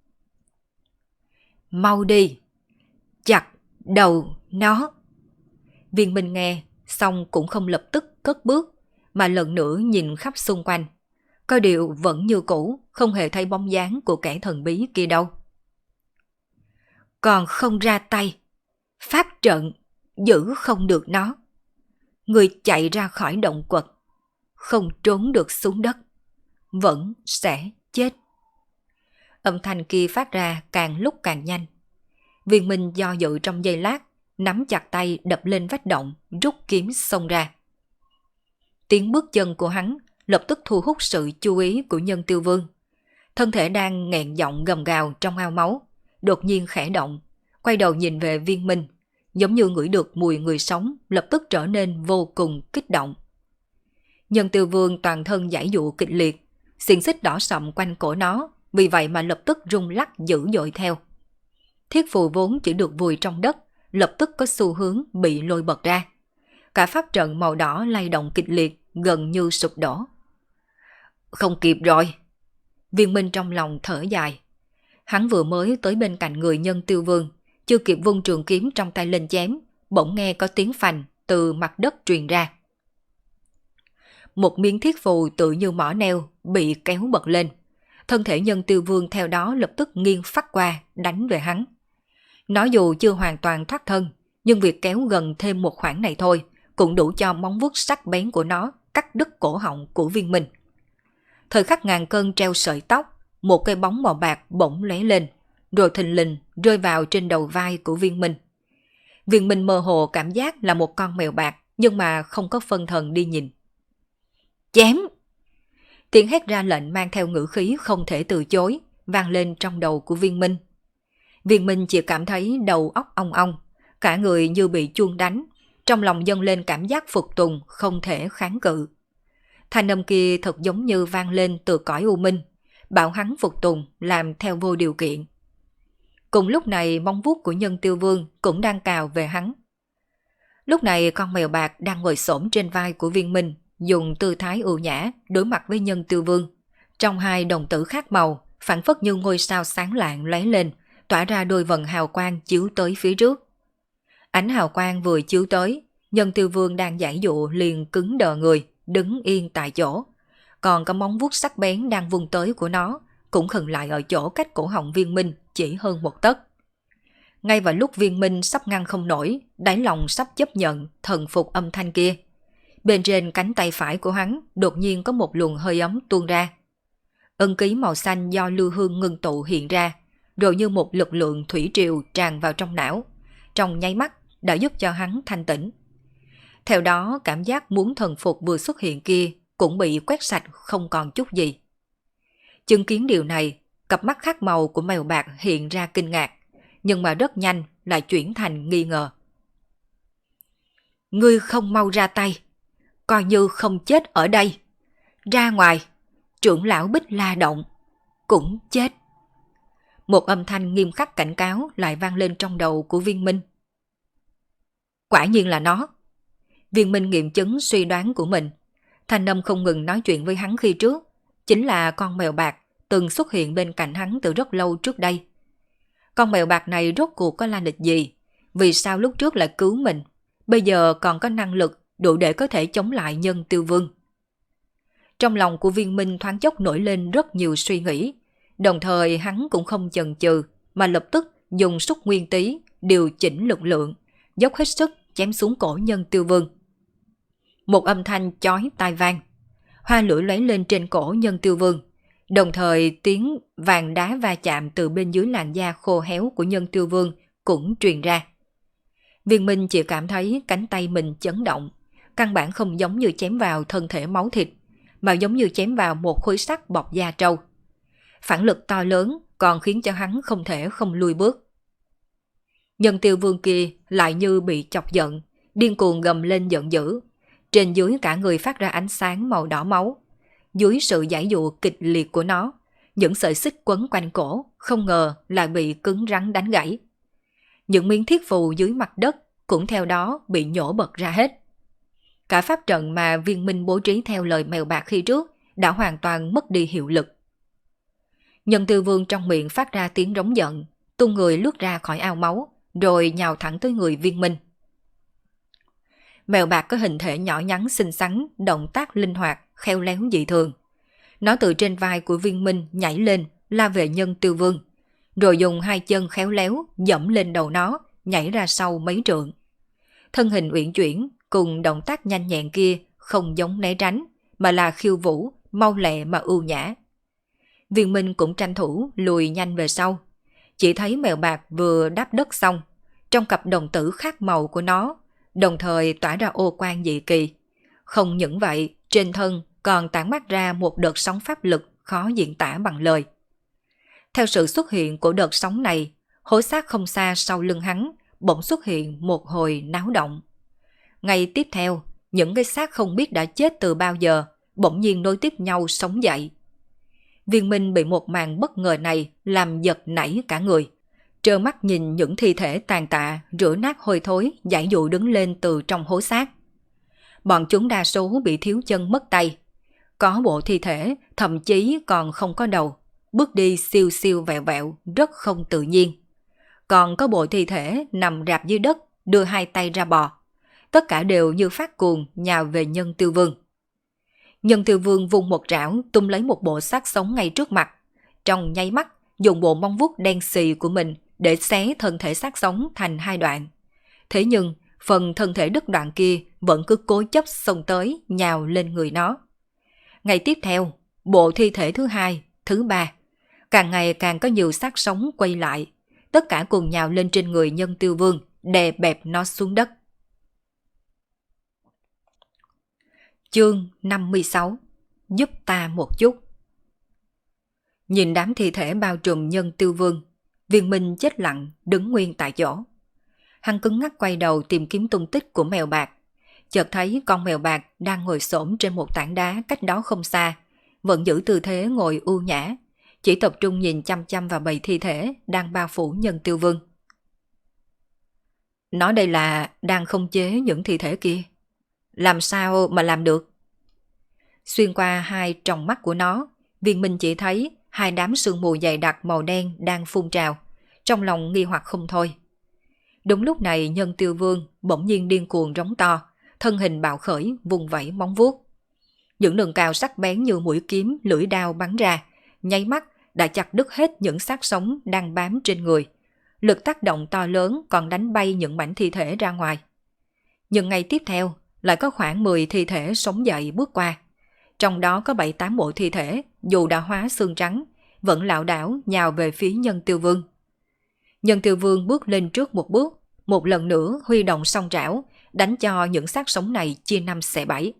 Mau đi! Chặt đầu nó! Viên Minh nghe, xong cũng không lập tức cất bước, mà lần nữa nhìn khắp xung quanh. Có điều vẫn như cũ, không hề thấy bóng dáng của kẻ thần bí kia đâu. Còn không ra tay, pháp trận giữ không được nó. Người chạy ra khỏi động quật, không trốn được xuống đất, vẫn sẽ chết. Âm thanh kia phát ra càng lúc càng nhanh. Viên Minh do dự trong giây lát, nắm chặt tay đập lên vách động, rút kiếm xông ra. Tiếng bước chân của hắn lập tức thu hút sự chú ý của Nhân Tiêu Vương. Thân thể đang nghẹn giọng gầm gào trong ao máu, đột nhiên khẽ động, quay đầu nhìn về Viên Minh, giống như ngửi được mùi người sống, lập tức trở nên vô cùng kích động. Nhân Tiêu Vương toàn thân giãy dụ kịch liệt, xiềng xích đỏ sậm quanh cổ nó, vì vậy mà lập tức rung lắc dữ dội theo. Thiết phù vốn chỉ được vùi trong đất, lập tức có xu hướng bị lôi bật ra. Cả pháp trận màu đỏ lay động kịch liệt, gần như sụp đổ. Không kịp rồi. Viên Minh trong lòng thở dài. Hắn vừa mới tới bên cạnh người Nhân Tiêu Vương, chưa kịp vung trường kiếm trong tay lên chém, bỗng nghe có tiếng phành từ mặt đất truyền ra. Một miếng thiết phù tự như mỏ neo bị kéo bật lên. Thân thể Nhân Tiêu Vương theo đó lập tức nghiêng phắt qua, đánh về hắn. Nó dù chưa hoàn toàn thoát thân, nhưng việc kéo gần thêm một khoảng này thôi cũng đủ cho móng vuốt sắc bén của nó cắt đứt cổ họng của Viên Minh. Thời khắc ngàn cân treo sợi tóc, một cây bóng màu bạc bỗng lóe lên, rồi thình lình rơi vào trên đầu vai của Viên Minh. Viên Minh mơ hồ cảm giác là một con mèo bạc, nhưng mà không có phân thần đi nhìn. Chém! Tiếng hét ra lệnh mang theo ngữ khí không thể từ chối, vang lên trong đầu của Viên Minh. Viên Minh chỉ cảm thấy đầu óc ong ong, cả người như bị chuông đánh, trong lòng dâng lên cảm giác phục tùng không thể kháng cự. Thanh âm kia thật giống như vang lên từ cõi u minh, bảo hắn phục tùng làm theo vô điều kiện. Cùng lúc này móng vuốt của Nhân Tiêu Vương cũng đang cào về hắn. Lúc này con mèo bạc đang ngồi xổm trên vai của Viên Minh, dùng tư thái ưu nhã đối mặt với Nhân Tiêu Vương. Trong hai đồng tử khác màu, phản phất như ngôi sao sáng lạng lóe lên, tỏa ra đôi vầng hào quang chiếu tới phía trước. Ánh hào quang vừa chiếu tới, Nhân Tiêu Vương đang giãy dụ liền cứng đờ người, đứng yên tại chỗ. Còn cái móng vuốt sắc bén đang vung tới của nó cũng khựng lại ở chỗ cách cổ họng Viên Minh chỉ hơn một tấc. Ngay vào lúc Viên Minh sắp ngăn không nổi, đáy lòng sắp chấp nhận thần phục âm thanh kia, bên trên cánh tay phải của hắn đột nhiên có một luồng hơi ấm tuôn ra. Ân ký màu xanh do lưu hương ngưng tụ hiện ra, rồi như một lực lượng thủy triều tràn vào trong não, trong nháy mắt đã giúp cho hắn thanh tỉnh. Theo đó, cảm giác muốn thần phục vừa xuất hiện kia cũng bị quét sạch không còn chút gì. Chứng kiến điều này, cặp mắt khác màu của mèo bạc hiện ra kinh ngạc, nhưng mà rất nhanh lại chuyển thành nghi ngờ. Ngươi không mau ra tay, coi như không chết ở đây. Ra ngoài, trưởng lão Bích La Động cũng chết. Một âm thanh nghiêm khắc cảnh cáo lại vang lên trong đầu của Viên Minh. Quả nhiên là nó. Viên Minh nghiệm chứng suy đoán của mình. Thanh âm không ngừng nói chuyện với hắn khi trước, chính là con mèo bạc từng xuất hiện bên cạnh hắn từ rất lâu trước đây. Con mèo bạc này rốt cuộc có la lịch gì? Vì sao lúc trước lại cứu mình? Bây giờ còn có năng lực đủ để có thể chống lại Nhân Tiêu Vương. Trong lòng của Viên Minh thoáng chốc nổi lên rất nhiều suy nghĩ. Đồng thời hắn cũng không chần chừ mà lập tức dùng xúc nguyên tý điều chỉnh lực lượng, dốc hết sức chém xuống cổ Nhân Tiêu Vương. Một âm thanh chói tai vang, hoa lửa lóe lên trên cổ Nhân Tiêu Vương, đồng thời tiếng vàng đá va chạm từ bên dưới làn da khô héo của Nhân Tiêu Vương cũng truyền ra. Viên Minh chỉ cảm thấy cánh tay mình chấn động, căn bản không giống như chém vào thân thể máu thịt, mà giống như chém vào một khối sắt bọc da trâu. Phản lực to lớn còn khiến cho hắn không thể không lùi bước. Nhân Tiêu Vương kia lại như bị chọc giận, điên cuồng gầm lên giận dữ. Trên dưới cả người phát ra ánh sáng màu đỏ máu. Dưới sự giãy dụ kịch liệt của nó, những sợi xích quấn quanh cổ không ngờ lại bị cứng rắn đánh gãy. Những miếng thiết phù dưới mặt đất cũng theo đó bị nhổ bật ra hết. Cả pháp trận mà Viên Minh bố trí theo lời mèo bạc khi trước đã hoàn toàn mất đi hiệu lực. Nhân Tiêu Vương trong miệng phát ra tiếng rống giận, tung người lướt ra khỏi ao máu, rồi nhào thẳng tới người Viên Minh. Mèo bạc có hình thể nhỏ nhắn xinh xắn, động tác linh hoạt, khéo léo dị thường. Nó từ trên vai của Viên Minh nhảy lên, la về Nhân Tiêu Vương, rồi dùng hai chân khéo léo dẫm lên đầu nó, nhảy ra sau mấy trượng. Thân hình uyển chuyển cùng động tác nhanh nhẹn kia không giống né tránh, mà là khiêu vũ, mau lẹ mà ưu nhã. Viên Minh cũng tranh thủ lùi nhanh về sau. Chỉ thấy mèo bạc vừa đáp đất xong, trong cặp đồng tử khác màu của nó đồng thời tỏa ra ô quang dị kỳ. Không những vậy, trên thân còn tản mát ra một đợt sóng pháp lực khó diễn tả bằng lời. Theo sự xuất hiện của đợt sóng này, hố xác không xa sau lưng hắn bỗng xuất hiện một hồi náo động. Ngay tiếp theo, những cái xác không biết đã chết từ bao giờ bỗng nhiên nối tiếp nhau sống dậy. Viên Minh bị một màn bất ngờ này làm giật nảy cả người. Trơ mắt nhìn những thi thể tàn tạ, rửa nát hôi thối, giãy dụ đứng lên từ trong hố xác. Bọn chúng đa số bị thiếu chân mất tay. Có bộ thi thể thậm chí còn không có đầu, bước đi siêu siêu vẹo vẹo, rất không tự nhiên. Còn có bộ thi thể nằm rạp dưới đất, đưa hai tay ra bò. Tất cả đều như phát cuồng nhào về Nhân Tiêu Vương. Nhân Tiêu Vương vung một trảo tung lấy một bộ xác sống ngay trước mặt. Trong nháy mắt, dùng bộ móng vuốt đen xì của mình để xé thân thể xác sống thành hai đoạn. Thế nhưng, phần thân thể đứt đoạn kia vẫn cứ cố chấp xông tới nhào lên người nó. Ngày tiếp theo, bộ thi thể thứ hai, thứ ba, càng ngày càng có nhiều xác sống quay lại, tất cả cùng nhào lên trên người Nhân Tiêu Vương, đè bẹp nó xuống đất. Chương 56: Giúp ta một chút. Nhìn đám thi thể bao trùm Nhân Tiêu Vương, Viên Minh chết lặng đứng nguyên tại chỗ. Hắn cứng ngắc quay đầu tìm kiếm tung tích của mèo bạc, chợt thấy con mèo bạc đang ngồi xổm trên một tảng đá cách đó không xa, vẫn giữ tư thế ngồi ưu nhã, chỉ tập trung nhìn chăm chăm vào bầy thi thể đang bao phủ Nhân Tiêu Vương. Nó đây là đang khống chế những thi thể kia. Làm sao mà làm được? Xuyên qua hai tròng mắt của nó, Viên Minh chỉ thấy hai đám sương mù dày đặc màu đen đang phun trào, trong lòng nghi hoặc không thôi. Đúng lúc này Nhân Tiêu Vương bỗng nhiên điên cuồng rống to, thân hình bạo khởi vùng vẫy móng vuốt. Những đường cào sắc bén như mũi kiếm, lưỡi đao bắn ra, nháy mắt đã chặt đứt hết những xác sống đang bám trên người. Lực tác động to lớn còn đánh bay những mảnh thi thể ra ngoài. Nhưng ngày tiếp theo, lại có khoảng 10 thi thể sống dậy bước qua. Trong đó có 7-8 bộ thi thể, dù đã hóa xương trắng, vẫn lảo đảo nhào về phía Nhân Tiêu Vương. Nhân Tiêu Vương bước lên trước một bước, một lần nữa huy động song trảo, đánh cho những xác sống này chia năm xẻ bảy.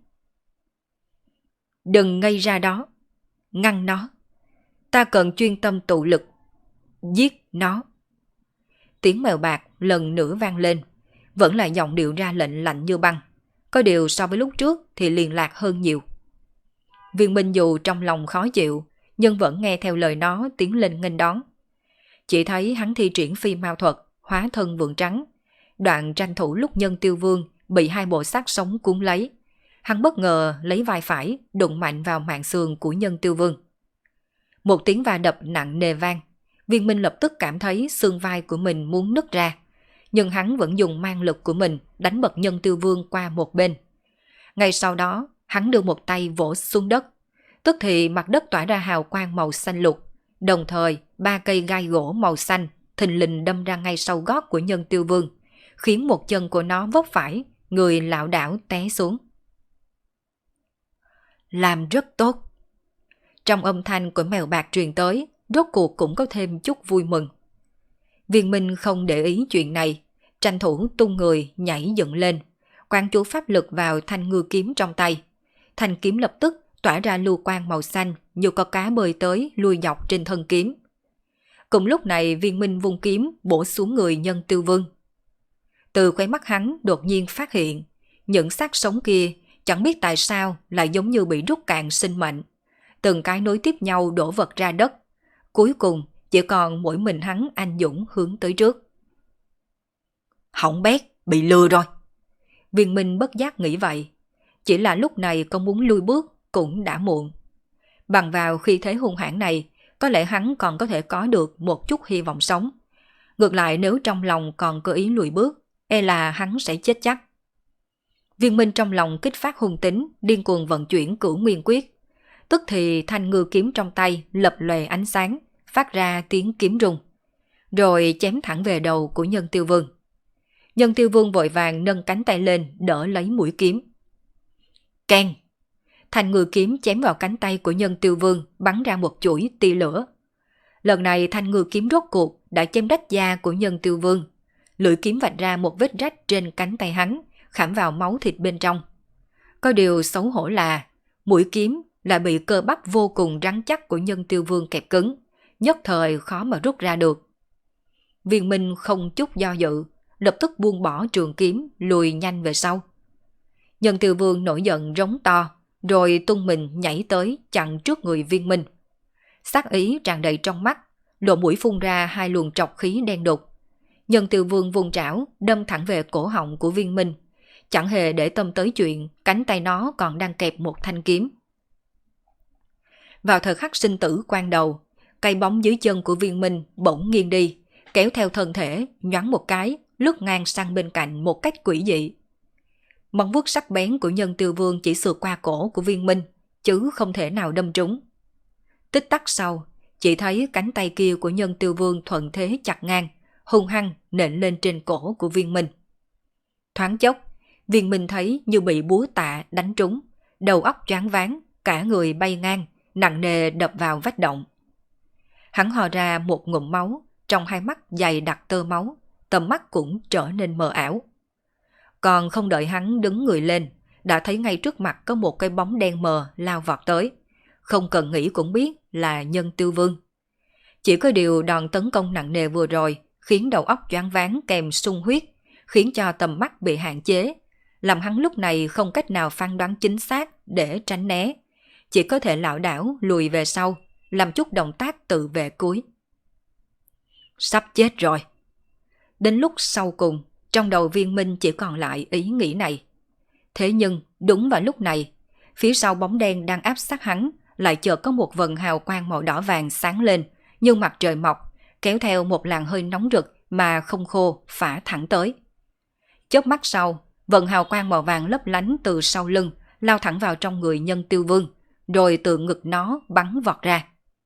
Đừng ngây ra đó, ngăn nó. Ta cần chuyên tâm tụ lực, giết nó. Tiếng mèo bạc lần nữa vang lên, vẫn là giọng điệu ra lệnh lạnh như băng. Có điều so với lúc trước thì liền lạc hơn nhiều. Viên Minh dù trong lòng khó chịu, nhưng vẫn nghe theo lời nó tiến lên nghênh đón. Chỉ thấy hắn thi triển phi mao thuật, hóa thân vượn trắng, đoạn tranh thủ lúc Nhân Tiêu Vương bị hai bộ xác sống cuốn lấy. Hắn bất ngờ lấy vai phải đụng mạnh vào mạn xương của Nhân Tiêu Vương. Một tiếng va đập nặng nề vang, Viên Minh lập tức cảm thấy xương vai của mình muốn nứt ra, nhưng hắn vẫn dùng mang lực của mình đánh bật Nhân Tiêu Vương qua một bên. Ngay sau đó, hắn đưa một tay vỗ xuống đất, tức thì mặt đất tỏa ra hào quang màu xanh lục, đồng thời 3 cây gai gỗ màu xanh thình lình đâm ra ngay sau gót của Nhân Tiêu Vương, khiến một chân của nó vấp phải, người lảo đảo té xuống. Làm rất tốt. Trong âm thanh của mèo bạc truyền tới, rốt cuộc cũng có thêm chút vui mừng. Viên Minh không để ý chuyện này, tranh thủ tung người nhảy dựng lên, quán chú pháp lực vào thanh ngư kiếm trong tay. Thanh kiếm lập tức tỏa ra lưu quang màu xanh như có cá bơi tới lui dọc trên thân kiếm. Cùng lúc này Viên Minh vung kiếm bổ xuống người Nhân Tiêu Vương. Từ khóe mắt hắn đột nhiên phát hiện, những xác sống kia chẳng biết tại sao lại giống như bị rút cạn sinh mệnh. Từng cái nối tiếp nhau đổ vật ra đất. Cuối cùng chỉ còn mỗi mình hắn anh dũng hướng tới trước. Hỏng bét, bị lừa rồi. Viên Minh bất giác nghĩ vậy. Chỉ là lúc này có muốn lui bước cũng đã muộn. Bằng vào khi thế hung hãn này, có lẽ hắn còn có thể có được một chút hy vọng sống. Ngược lại nếu trong lòng còn có ý lùi bước, e là hắn sẽ chết chắc. Viên Minh trong lòng kích phát hung tính, điên cuồng vận chuyển Cửu Nguyên Quyết. Tức thì thanh ngư kiếm trong tay lập lòe ánh sáng, phát ra tiếng kiếm rung, rồi chém thẳng về đầu của Nhân Tiêu Vương. Nhân Tiêu Vương vội vàng nâng cánh tay lên đỡ lấy mũi kiếm. Keng! Thanh ngư kiếm chém vào cánh tay của Nhân Tiêu Vương, bắn ra một chuỗi tia lửa. Lần này thanh ngư kiếm rốt cuộc đã chém rách da của Nhân Tiêu Vương. Lưỡi kiếm vạch ra một vết rách trên cánh tay hắn, khảm vào máu thịt bên trong. Có điều xấu hổ là mũi kiếm lại bị cơ bắp vô cùng rắn chắc của Nhân Tiêu Vương kẹp cứng, nhất thời khó mà rút ra được. Viên Minh không chút do dự, lập tức buông bỏ trường kiếm, lùi nhanh về sau. Nhân Tiêu Vương nổi giận rống to, rồi tung mình nhảy tới chặn trước người Viên Minh. Sát ý tràn đầy trong mắt, lỗ mũi phun ra hai luồng trọc khí đen đục. Nhân Tiêu Vương vùng trảo đâm thẳng về cổ họng của Viên Minh, chẳng hề để tâm tới chuyện cánh tay nó còn đang kẹp một thanh kiếm. Vào thời khắc sinh tử quan đầu, cây bóng dưới chân của Viên Minh bỗng nghiêng đi, kéo theo thân thể, nhoáng một cái, lướt ngang sang bên cạnh một cách quỷ dị. Móng vuốt sắc bén của Nhân Tiêu Vương chỉ sượt qua cổ của Viên Minh, chứ không thể nào đâm trúng. Tích tắc sau, chỉ thấy cánh tay kia của Nhân Tiêu Vương thuận thế chặt ngang, hung hăng nện lên trên cổ của Viên Minh. Thoáng chốc, Viên Minh thấy như bị búa tạ đánh trúng, đầu óc choáng váng, cả người bay ngang, nặng nề đập vào vách động. Hắn ho ra một ngụm máu, trong hai mắt dày đặc tơ máu, tầm mắt cũng trở nên mờ ảo. Còn không đợi hắn đứng người lên, đã thấy ngay trước mặt có một cái bóng đen mờ lao vọt tới. Không cần nghĩ cũng biết là Nhân Tiêu Vương. Chỉ có điều đòn tấn công nặng nề vừa rồi khiến đầu óc choáng váng kèm sung huyết, khiến cho tầm mắt bị hạn chế, làm hắn lúc này không cách nào phán đoán chính xác để tránh né. Chỉ có thể lảo đảo lùi về sau, làm chút động tác tự vệ cuối. Sắp chết rồi. Đến lúc sau cùng, trong đầu Viên Minh chỉ còn lại ý nghĩ này. Thế nhưng, đúng vào lúc này, phía sau bóng đen đang áp sát hắn, lại chợt có một vần hào quang màu đỏ vàng sáng lên, như mặt trời mọc, kéo theo một làn hơi nóng rực mà không khô phả thẳng tới. Chớp mắt sau, vần hào quang màu vàng lấp lánh từ sau lưng, lao thẳng vào trong người Nhân Tiêu Vương, rồi từ ngực nó bắn vọt ra.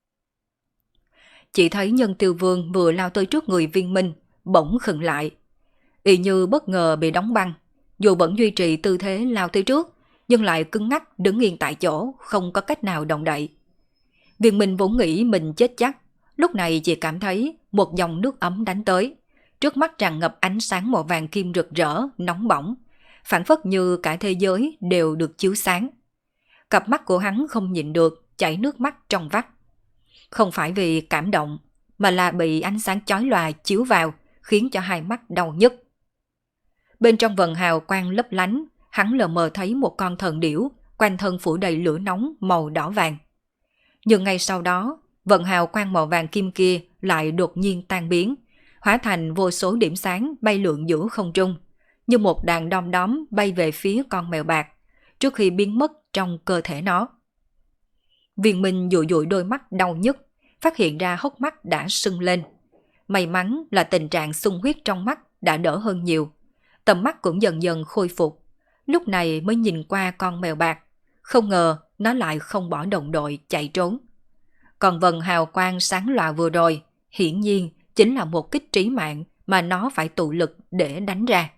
Chỉ thấy Nhân Tiêu Vương vừa lao tới trước người Viên Minh, bỗng khựng lại. Y như bất ngờ bị đóng băng, dù vẫn duy trì tư thế lao tới trước, nhưng lại cứng ngắc đứng yên tại chỗ, không có cách nào động đậy. Viên Minh vốn nghĩ mình chết chắc, lúc này chỉ cảm thấy một dòng nước ấm đánh tới, trước mắt tràn ngập ánh sáng màu vàng kim rực rỡ, nóng bỏng, phảng phất như cả thế giới đều được chiếu sáng. Cặp mắt của hắn không nhịn được chảy nước mắt trong vắt. Không phải vì cảm động, mà là bị ánh sáng chói lòa chiếu vào, khiến cho hai mắt đau nhức. Bên trong vần hào quang lấp lánh, hắn lờ mờ thấy một con thần điểu, quanh thân phủ đầy lửa nóng màu đỏ vàng. Nhưng ngay sau đó, vần hào quang màu vàng kim kia lại đột nhiên tan biến, hóa thành vô số điểm sáng bay lượn giữa không trung, như một đàn đom đóm bay về phía con mèo bạc, trước khi biến mất trong cơ thể nó. Viên Minh dụi dụi đôi mắt đau nhức, phát hiện ra hốc mắt đã sưng lên. May mắn là tình trạng sung huyết trong mắt đã đỡ hơn nhiều, tầm mắt cũng dần dần khôi phục. Lúc này mới nhìn qua con mèo bạc, không ngờ nó lại không bỏ đồng đội chạy trốn. Còn vần hào quang sáng lòa vừa rồi, hiển nhiên chính là một kích trí mạng mà nó phải tụ lực để đánh ra.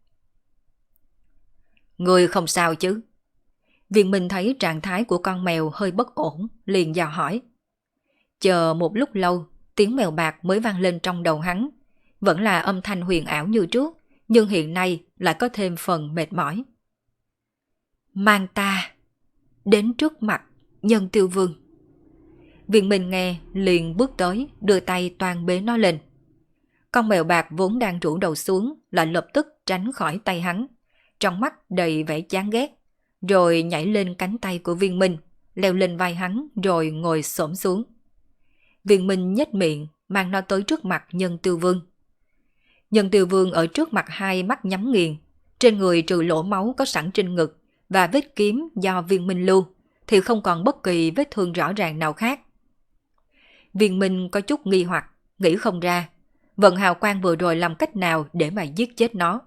Người không sao chứ? Viên Minh thấy trạng thái của con mèo hơi bất ổn, liền dò hỏi. Chờ một lúc lâu, tiếng mèo bạc mới vang lên trong đầu hắn. Vẫn là âm thanh huyền ảo như trước, nhưng hiện nay lại có thêm phần mệt mỏi. Mang ta đến trước mặt Nhân Tiêu Vương. Viên Minh nghe liền bước tới, đưa tay toàn bế nó lên. Con mèo bạc vốn đang rũ đầu xuống, lại lập tức tránh khỏi tay hắn, trong mắt đầy vẻ chán ghét, rồi nhảy lên cánh tay của Viên Minh, leo lên vai hắn rồi ngồi xổm xuống. Viên Minh nhếch miệng, mang nó tới trước mặt Nhân Tiêu Vương. Nhân Tiêu Vương ở trước mặt hai mắt nhắm nghiền, trên người trừ lỗ máu có sẵn trên ngực và vết kiếm do Viên Minh lưu, thì không còn bất kỳ vết thương rõ ràng nào khác. Viên Minh có chút nghi hoặc, nghĩ không ra, vận hào quang vừa rồi làm cách nào để mà giết chết nó.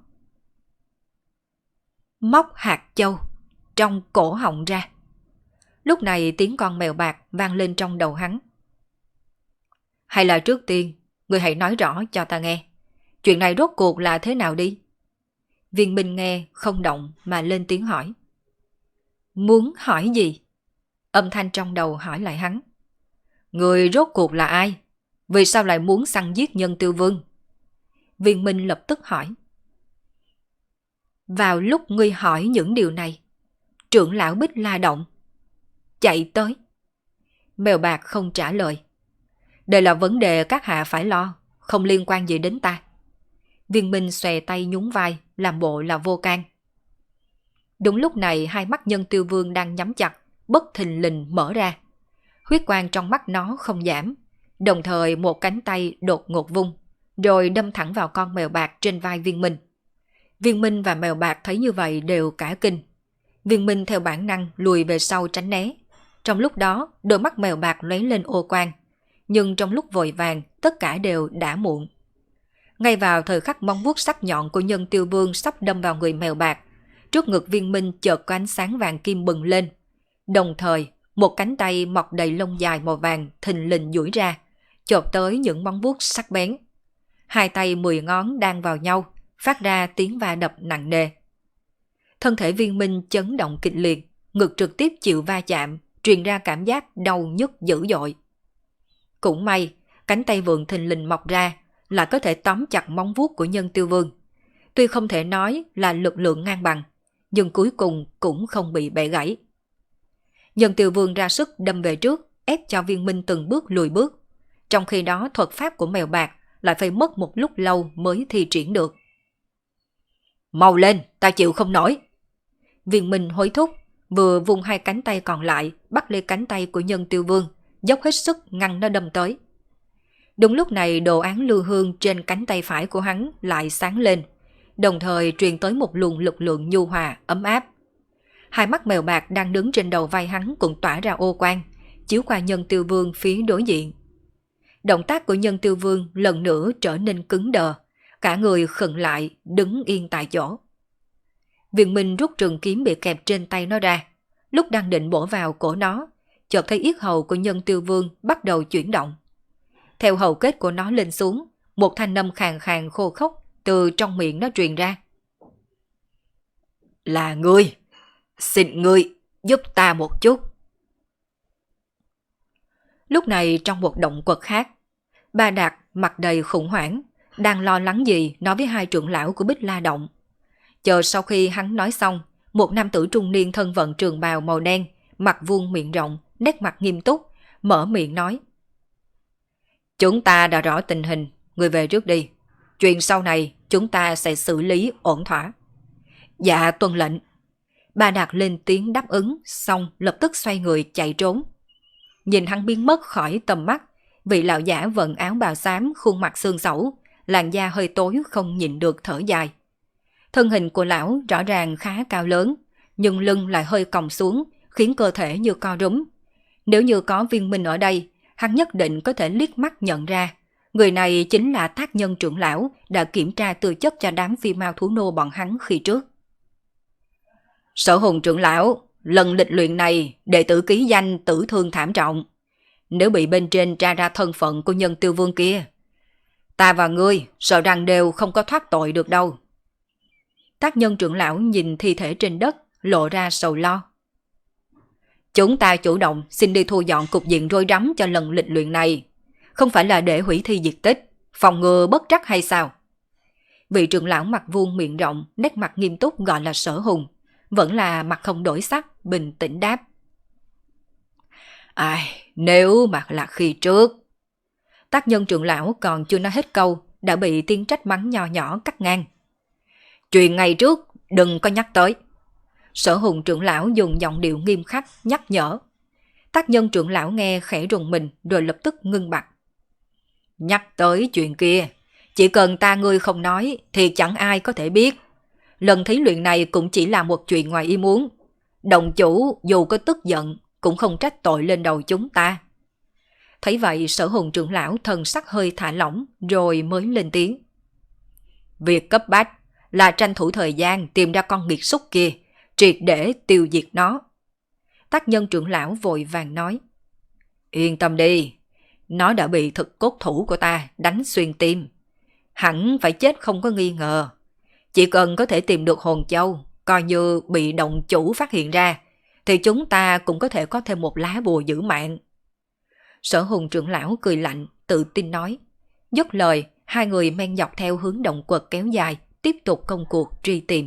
Móc hạt châu trong cổ họng ra. Lúc này tiếng con mèo bạc vang lên trong đầu hắn. Hay là trước tiên, người hãy nói rõ cho ta nghe, chuyện này rốt cuộc là thế nào đi? Viên Minh nghe không động mà lên tiếng hỏi. Muốn hỏi gì? Âm thanh trong đầu hỏi lại hắn. Người rốt cuộc là ai? Vì sao lại muốn săn giết Nhân Tiêu Vương? Viên Minh lập tức hỏi. Vào lúc ngươi hỏi những điều này, trưởng lão Bích La Động chạy tới. Mèo bạc không trả lời. Đây là vấn đề các hạ phải lo, không liên quan gì đến ta. Viên Minh xòe tay nhún vai, làm bộ là vô can. Đúng lúc này hai mắt Nhân Tiêu Vương đang nhắm chặt, bất thình lình mở ra. Huyết quang trong mắt nó không giảm, đồng thời một cánh tay đột ngột vung, rồi đâm thẳng vào con mèo bạc trên vai Viên Minh. Viên Minh và mèo bạc thấy như vậy đều cả kinh. Viên Minh theo bản năng lùi về sau tránh né. Trong lúc đó, đôi mắt mèo bạc lóe lên ô quang, nhưng trong lúc vội vàng, tất cả đều đã muộn. Ngay vào thời khắc móng vuốt sắc nhọn của Nhân Tiêu Vương sắp đâm vào người mèo bạc, trước ngực Viên Minh chợt có ánh sáng vàng kim bừng lên. Đồng thời, một cánh tay mọc đầy lông dài màu vàng thình lình duỗi ra, chộp tới những móng vuốt sắc bén. Hai tay 10 ngón đan vào nhau, phát ra tiếng va đập nặng nề. Thân thể Viên Minh chấn động kịch liệt, ngực trực tiếp chịu va chạm, truyền ra cảm giác đau nhức dữ dội. Cũng may, cánh tay vượn thình lình mọc ra, lại có thể tóm chặt móng vuốt của Nhân Tiêu Vương. Tuy không thể nói là lực lượng ngang bằng, nhưng cuối cùng cũng không bị bẻ gãy. Nhân Tiêu Vương ra sức đâm về trước, ép cho Viên Minh từng bước lùi bước. Trong khi đó thuật pháp của mèo bạc lại phải mất một lúc lâu mới thi triển được. Mau lên, ta chịu không nổi. Viên Minh hối thúc, vừa vung hai cánh tay còn lại bắt lấy cánh tay của Nhân Tiêu Vương, dốc hết sức ngăn nó đâm tới. Đúng lúc này đồ án lưu hương trên cánh tay phải của hắn lại sáng lên, đồng thời truyền tới một luồng lực lượng nhu hòa, ấm áp. Hai mắt mèo bạc đang đứng trên đầu vai hắn cũng tỏa ra ô quang, chiếu qua Nhân Tiêu Vương phía đối diện. Động tác của Nhân Tiêu Vương lần nữa trở nên cứng đờ, cả người khựng lại, đứng yên tại chỗ. Viên Minh rút trường kiếm bị kẹp trên tay nó ra, lúc đang định bổ vào cổ nó, chợt thấy yết hầu của Nhân Tiêu Vương bắt đầu chuyển động. Theo hầu kết của nó lên xuống, một thanh âm khàn khàn khô khốc từ trong miệng nó truyền ra. Là ngươi, xin ngươi giúp ta một chút. Lúc này trong một động quật khác, Ba Đạt mặt đầy khủng hoảng, đang lo lắng gì nói với hai trưởng lão của Bích La Động. Chờ sau khi hắn nói xong, một nam tử trung niên thân vận trường bào màu đen, mặt vuông miệng rộng, nét mặt nghiêm túc, mở miệng nói. Chúng ta đã rõ tình hình, người về trước đi. Chuyện sau này chúng ta sẽ xử lý ổn thỏa. Dạ tuân lệnh. Ba Đạt lên tiếng đáp ứng, xong lập tức xoay người chạy trốn. Nhìn hắn biến mất khỏi tầm mắt, vị lão giả vận áo bào xám, khuôn mặt xương xẩu, làn da hơi tối không nhịn được thở dài. Thân hình của lão rõ ràng khá cao lớn, nhưng lưng lại hơi còng xuống, khiến cơ thể như co rúm. Nếu như có Viên Minh ở đây, hắn nhất định có thể liếc mắt nhận ra. Người này chính là Thác Nhân trưởng lão đã kiểm tra tư chất cho đám phi mao thú nô bọn hắn khi trước. Sở Hùng trưởng lão, lần lịch luyện này đệ tử ký danh tử thương thảm trọng. Nếu bị bên trên tra ra thân phận của Nhân Tiêu Vương kia, ta và ngươi sợ rằng đều không có thoát tội được đâu. Tác Nhân trưởng lão nhìn thi thể trên đất, lộ ra sầu lo. Chúng ta chủ động xin đi thu dọn cục diện rối rắm cho lần lịch luyện này, không phải là để hủy thi diệt tích, phòng ngừa bất trắc hay sao? Vị trưởng lão mặt vuông miệng rộng, nét mặt nghiêm túc gọi là Sở Hùng, vẫn là mặt không đổi sắc, bình tĩnh đáp. Nếu mà là khi trước. Tác Nhân trưởng lão còn chưa nói hết câu, đã bị tiếng trách mắng nho nhỏ cắt ngang. Chuyện ngày trước, đừng có nhắc tới. Sở Hùng trưởng lão dùng giọng điệu nghiêm khắc nhắc nhở. Tác Nhân trưởng lão nghe khẽ rùng mình rồi lập tức ngưng bặt. Nhắc tới chuyện kia, chỉ cần ta ngươi không nói thì chẳng ai có thể biết. Lần thí luyện này cũng chỉ là một chuyện ngoài ý muốn. Đồng chủ dù có tức giận cũng không trách tội lên đầu chúng ta. Thấy vậy Sở Hùng trưởng lão thần sắc hơi thả lỏng rồi mới lên tiếng. Việc cấp bách là tranh thủ thời gian tìm ra con nghiệt xúc kia, triệt để tiêu diệt nó. Tác Nhân trưởng lão vội vàng nói. Yên tâm đi, nó đã bị thực cốt thủ của ta đánh xuyên tim. Hẳn phải chết không có nghi ngờ. Chỉ cần có thể tìm được hồn châu, coi như bị động chủ phát hiện ra, thì chúng ta cũng có thể có thêm một lá bùa giữ mạng. Sở Hùng trưởng lão cười lạnh, tự tin nói. Dứt lời, hai người men dọc theo hướng động quật kéo dài, tiếp tục công cuộc truy tìm.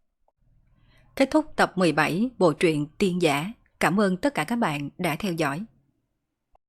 Kết thúc tập 17 bộ truyện Tiên Giả. Cảm ơn tất cả các bạn đã theo dõi.